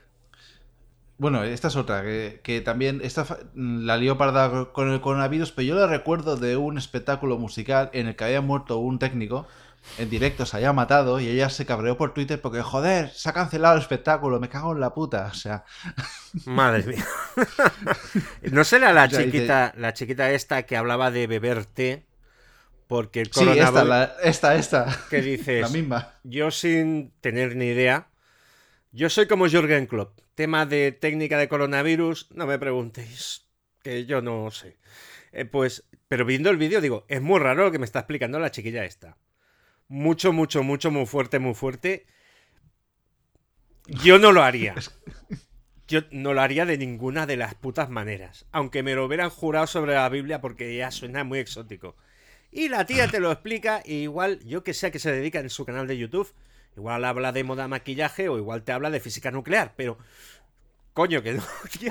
Bueno, esta es otra, que, que también esta la lió parda con el coronavirus, pero yo la recuerdo de un espectáculo musical en el que había muerto un técnico en directo, se había matado y ella se cabreó por Twitter porque, joder, se ha cancelado el espectáculo, me cago en la puta, o sea... Madre mía. ¿No será la chiquita, la chiquita esta que hablaba de beber té? Porque el coronavirus... Sí, esta, la, esta, esta. ¿Qué dices? La misma. Yo sin tener ni idea, yo soy como Jürgen Klopp. Tema de técnica de coronavirus, no me preguntéis, que yo no sé. Eh, pues, pero viendo el vídeo digo, es muy raro lo que me está explicando la chiquilla esta. Mucho, mucho, mucho, muy fuerte, muy fuerte. Yo no lo haría. Yo no lo haría de ninguna de las putas maneras. Aunque me lo hubieran jurado sobre la Biblia porque ya suena muy exótico. Y la tía te lo explica y igual, yo que sé a qué se dedica en su canal de YouTube... Igual habla de moda maquillaje o igual te habla de física nuclear, pero... Coño, que no, tía.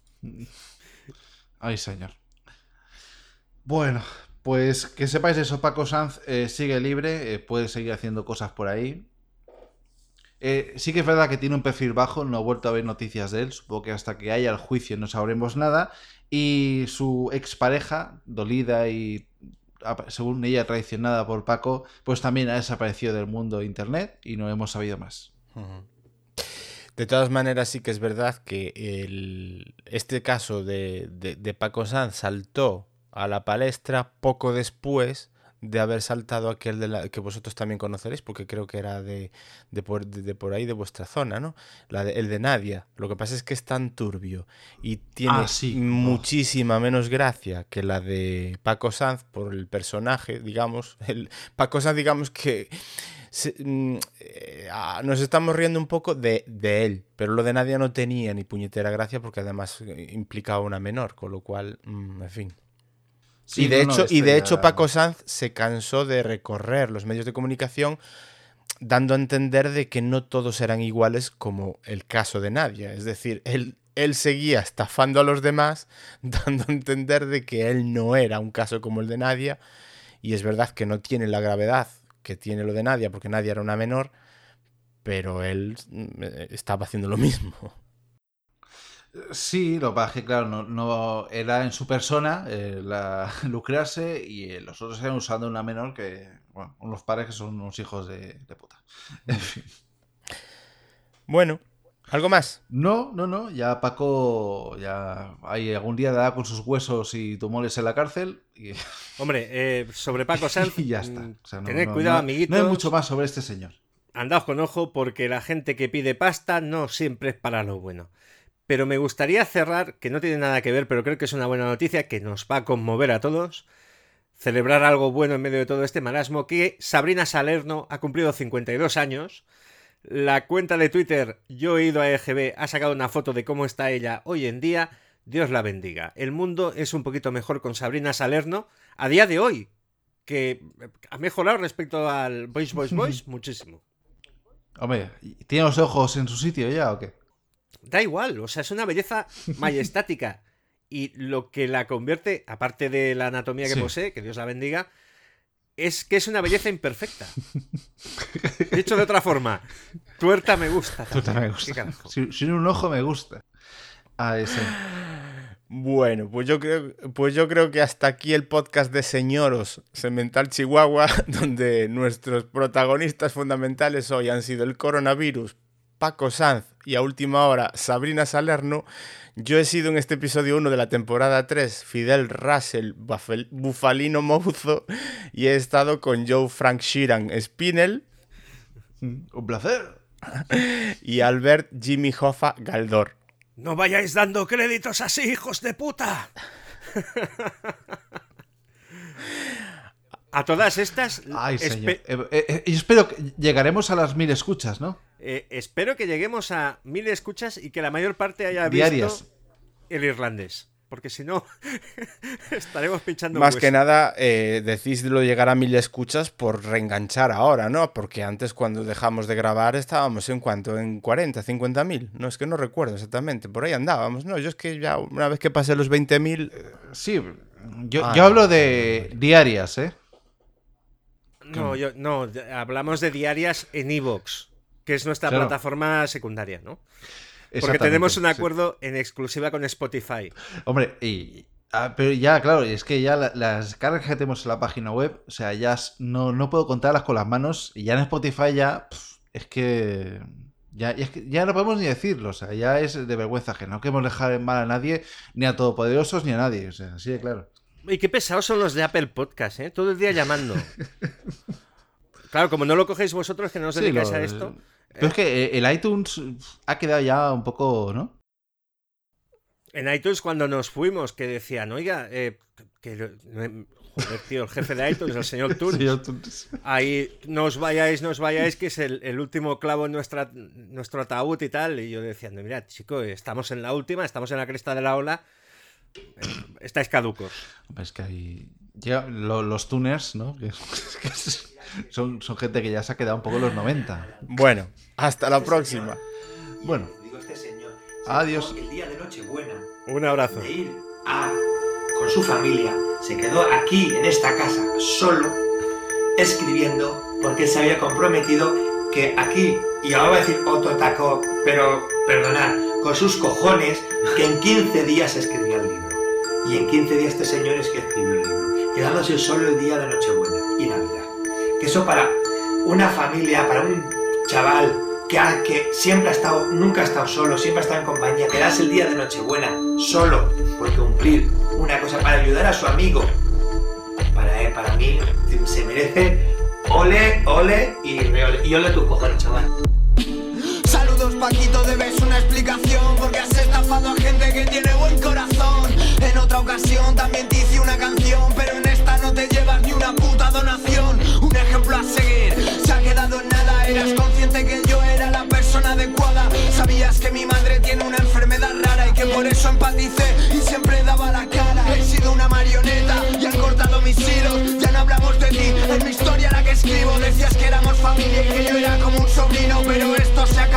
Ay, señor. Bueno, pues que sepáis eso, Paco Sanz eh, sigue libre, eh, puede seguir haciendo cosas por ahí. Eh, sí que es verdad que tiene un perfil bajo, no he vuelto a ver noticias de él, supongo que hasta que haya el juicio no sabremos nada. Y su expareja, dolida y... según ella traicionada por Paco, pues también ha desaparecido del mundo de internet y no hemos sabido más. De todas maneras sí que es verdad que el, este caso de, de, de Paco Sanz saltó a la palestra poco después de haber saltado aquel de la, que vosotros también conoceréis, porque creo que era de, de, por, de, de por ahí, de vuestra zona, ¿no? La de, el de Nadia. Lo que pasa es que es tan turbio y tiene ah, sí. muchísima oh. menos gracia que la de Paco Sanz por el personaje, digamos. El, Paco Sanz, digamos que se, eh, nos estamos riendo un poco de, de él, pero lo de Nadia no tenía ni puñetera gracia porque además implicaba una menor, con lo cual, mm, en fin... Sí, y de, no, hecho, no, y de ya... hecho Paco Sanz se cansó de recorrer los medios de comunicación dando a entender de que no todos eran iguales como el caso de Nadia. Es decir, él, él seguía estafando a los demás, dando a entender de que él no era un caso como el de Nadia, y es verdad que no tiene la gravedad que tiene lo de Nadia, porque Nadia era una menor, pero él estaba haciendo lo mismo. Sí, lo que pasa es que, claro, no, no era en su persona eh, la, lucrarse, y eh, los otros eran usando una menor que, bueno, unos padres que son unos hijos de, de puta. En fin. Bueno, ¿algo más? No, no, no, ya Paco ya hay algún día dará con sus huesos y tumores en la cárcel. Y... Hombre, eh, sobre Paco Sanz, y ya está. O sea, no, tened no, cuidado, no, amiguitos. No hay mucho más sobre este señor. Andaos con ojo, porque la gente que pide pasta no siempre es para lo bueno. Pero me gustaría cerrar, que no tiene nada que ver, pero creo que es una buena noticia que nos va a conmover a todos. Celebrar algo bueno en medio de todo este marasmo, que Sabrina Salerno ha cumplido cincuenta y dos años. La cuenta de Twitter Yo he ido a E G B ha sacado una foto de cómo está ella hoy en día. Dios la bendiga. El mundo es un poquito mejor con Sabrina Salerno a día de hoy, que ha mejorado respecto al Boys, Boys, Boys muchísimo. Hombre, ¿tiene los ojos en su sitio ya o qué? Da igual, o sea, es una belleza majestática. Y lo que la convierte, aparte de la anatomía que sí. posee, que Dios la bendiga, es que es una belleza imperfecta. Dicho de otra forma, tuerta me gusta. Tuerta me gusta. Sin, sin un ojo me gusta. Ah, ese. Bueno, pues yo creo, pues yo creo que hasta aquí el podcast de Señoros Semental Chihuahua, donde nuestros protagonistas fundamentales hoy han sido el coronavirus, Paco Sanz y a última hora Sabrina Salerno. Yo he sido en este episodio uno de la temporada tres Fidel Russell Bufalino Mouzo y he estado con Joe Frank Sheeran Spinell. Un placer. Y Albert Jimmy Hoffa Galdor. No vayáis dando créditos así, hijos de puta. A todas estas... Ay, señor. Eh, eh, eh, yo espero que llegaremos a las mil escuchas, ¿no? Eh, espero que lleguemos a mil escuchas y que la mayor parte haya Diarias. visto el irlandés. Porque si no, estaremos pinchando Más hueso. que nada, eh, decíslo llegar a mil escuchas por reenganchar ahora, ¿no? Porque antes, cuando dejamos de grabar, estábamos en cuánto, en cuarenta, cincuenta mil. No, es que no recuerdo exactamente. Por ahí andábamos, ¿no? Yo es que ya una vez que pasé los veinte mil... Eh, sí, yo, ah, yo no, hablo de diarias, ¿eh? No, yo, no, hablamos de diarias en iVoox, que es nuestra claro. plataforma secundaria, ¿no? Porque tenemos un acuerdo sí. en exclusiva con Spotify. Hombre, y, ah, pero ya, claro, es que ya la, las cargas que tenemos en la página web, o sea, ya no, no puedo contarlas con las manos, y ya en Spotify ya, pff, es que... Ya, es que ya no podemos ni decirlo, o sea, ya es de vergüenza ajena. No queremos dejar en mal a nadie, ni a Todopoderosos, ni a nadie, o sea, así de claro. Y qué pesados son los de Apple Podcast, ¿eh? Todo el día llamando. Claro, como no lo cogéis vosotros, que no os sí, dedicáis lo, a esto... Pero es que el iTunes ha quedado ya un poco, ¿no? En iTunes cuando nos fuimos, que decían, oiga, eh, que, joder, tío, el jefe de iTunes, el señor Tunes, señor Tunes. Ahí no os vayáis, no os vayáis, que es el, el último clavo en nuestra, nuestro ataúd y tal. Y yo decía, mira, chico, estamos en la última, estamos en la cresta de la ola, eh, estáis caducos. Es que hay... Ya, lo, los tuners, ¿no? Que, que son, son gente que ya se ha quedado un poco en los noventa. Bueno, hasta la próxima. Bueno, digo, este señor, adiós. El día de Nochebuena, un abrazo. De ir a, con su familia, se quedó aquí en esta casa solo, escribiendo, porque él se había comprometido que aquí, y ahora voy a decir otro taco, pero perdonad, con sus cojones, que en quince días escribía el libro. Y en quince días este señor es que escribió el libro, quedándose solo el día de Nochebuena y Navidad. Que eso para una familia, para un chaval que, ha, que siempre ha estado, nunca ha estado solo, siempre ha estado en compañía, quedarse el día de Nochebuena solo por cumplir una cosa, para ayudar a su amigo, para, eh, para mí se merece ole, ole y, ole, y ole tus cojones, chaval. Saludos Paquito, debes una explicación porque has estafado a gente que tiene buen corazón. En otra ocasión también te hice una canción, pero en esta no te llevas ni una puta donación. Un ejemplo a seguir, se ha quedado en nada. Eras consciente que yo era la persona adecuada. Sabías que mi madre tiene una enfermedad rara y que por eso empaticé y siempre daba la cara. He sido una marioneta y han cortado mis hilos. Ya no hablamos de ti, en mi historia la que escribo decías que éramos familia y que yo era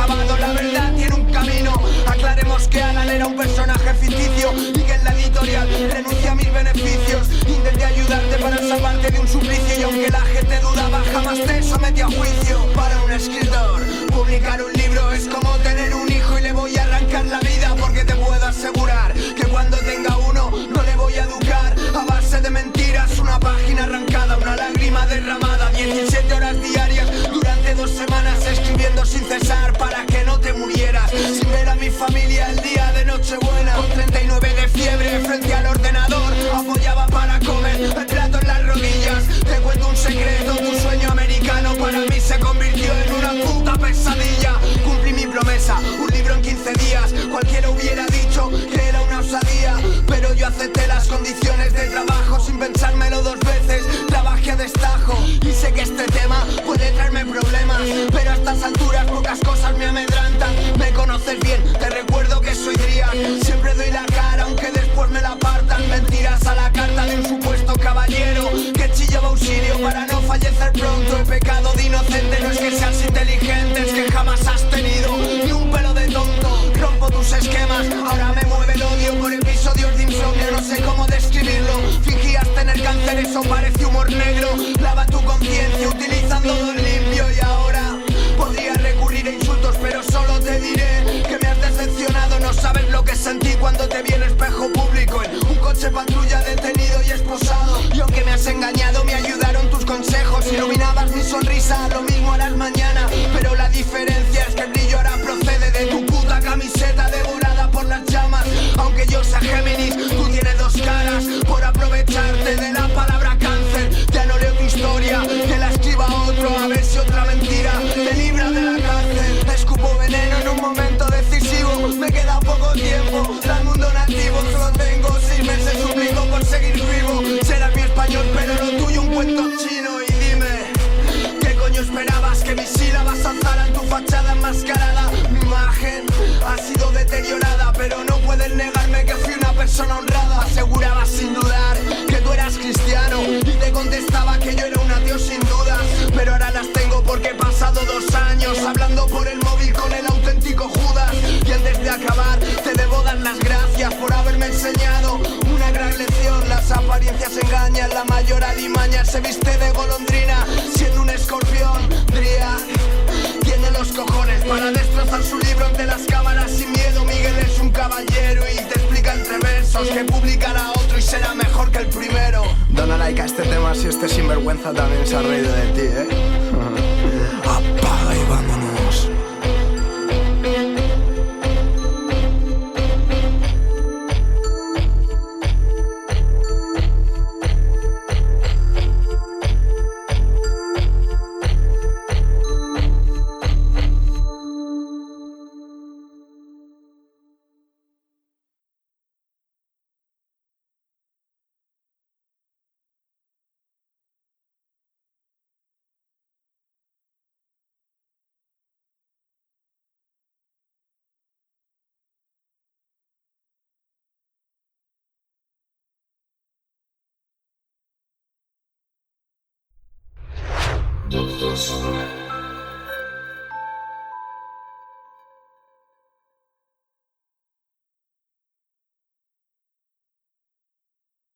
acabado, la verdad tiene un camino. Aclaremos que Alan era un personaje ficticio y que en la editorial renuncia a mis beneficios. Intenté ayudarte para salvarte de un suplicio y aunque la gente dudaba jamás te sometí a juicio. Para un escritor, publicar un libro es como tener un hijo y le voy a arrancar la vida, porque te puedo asegurar que cuando tenga uno no le voy a educar a base de mentiras. Una página arrancada, una lágrima derramada, diecisiete horas diarias durante dos semanas escribiendo sin cesar para que no te murieras, sin ver a mi familia el día de Nochebuena. Con treinta y nueve de fiebre frente al ordenador, apoyaba para comer el plato en las rodillas. Te cuento un secreto, tu sueño americano para mí se convirtió en una puta pesadilla. Cumplí mi promesa, un libro en quince días. Cualquiera hubiera dicho que era una osadía, pero yo acepté las condiciones de trabajo sin pensármelo dos veces. Trabajé a destajo y sé que este tema puede traerme problemas, pero a estas alturas pocas cosas me amedrantan. Me conoces bien, te recuerdo que soy Drian. Siempre doy la cara aunque después me la apartan. Mentiras a la carta de un supuesto caballero que chillaba auxilio para no fallecer pronto. El pecado de inocente no es que seas inteligente, es que jamás has tenido ni un pelo de tonto. Rompo tus esquemas, ahora me mueve el odio por episodios de insomnio, no sé cómo describirlo. Fingías tener cáncer, eso parece humor negro. Lava tu conciencia utilizando don limpio y ahora podría recurrir a insultos, pero solo te diré que me has decepcionado. No sabes lo que sentí cuando te vi en espejo público, en un coche patrulla detenido y esposado. Y aunque me has engañado, me ayudaron tus consejos. Iluminabas mi sonrisa, lo mismo harás mañana, pero la diferencia es que el brillo ahora procede de tu puta camiseta devorada por las llamas. Aunque yo sea Géminis, tú tienes dos caras por aprovecharte de la palabra cáncer. Ya no leo tu historia, que la escriba otro, a ver si otra mentira te libra de la cárcel. Escupo veneno en un momento decisivo, me queda poco tiempo, al mundo nativo. Solo tengo seis meses, suplico por seguir vivo. Serás mi español, pero lo tuyo un cuento chino. Y dime, ¿qué coño esperabas? Que mis sílabas alzaran tu fachada enmascarada. Mi imagen ha sido deteriorada, pero no puedes negarme que fui una persona honrada. Asegurabas sin dudar que tú eras cristiano y te contestaba que yo era un ateo sin dudas, pero ahora las tengo porque he pasado dos años hablando por el móvil con el auténtico Judas. Y antes de acabar te debo dar las gracias por haberme enseñado una gran lección. Las apariencias engañan, la mayor alimaña se viste de golondrina siendo un escorpión. Drian tiene los cojones para destrozar su libro ante las cámaras sin miedo. Miguel es un caballero y te explica entre versos que publicará otro y será mejor que el primero. Dona like a este tema si este sinvergüenza también se ha reído de ti, ¿eh? Apaga y vámonos. Doctor Solar.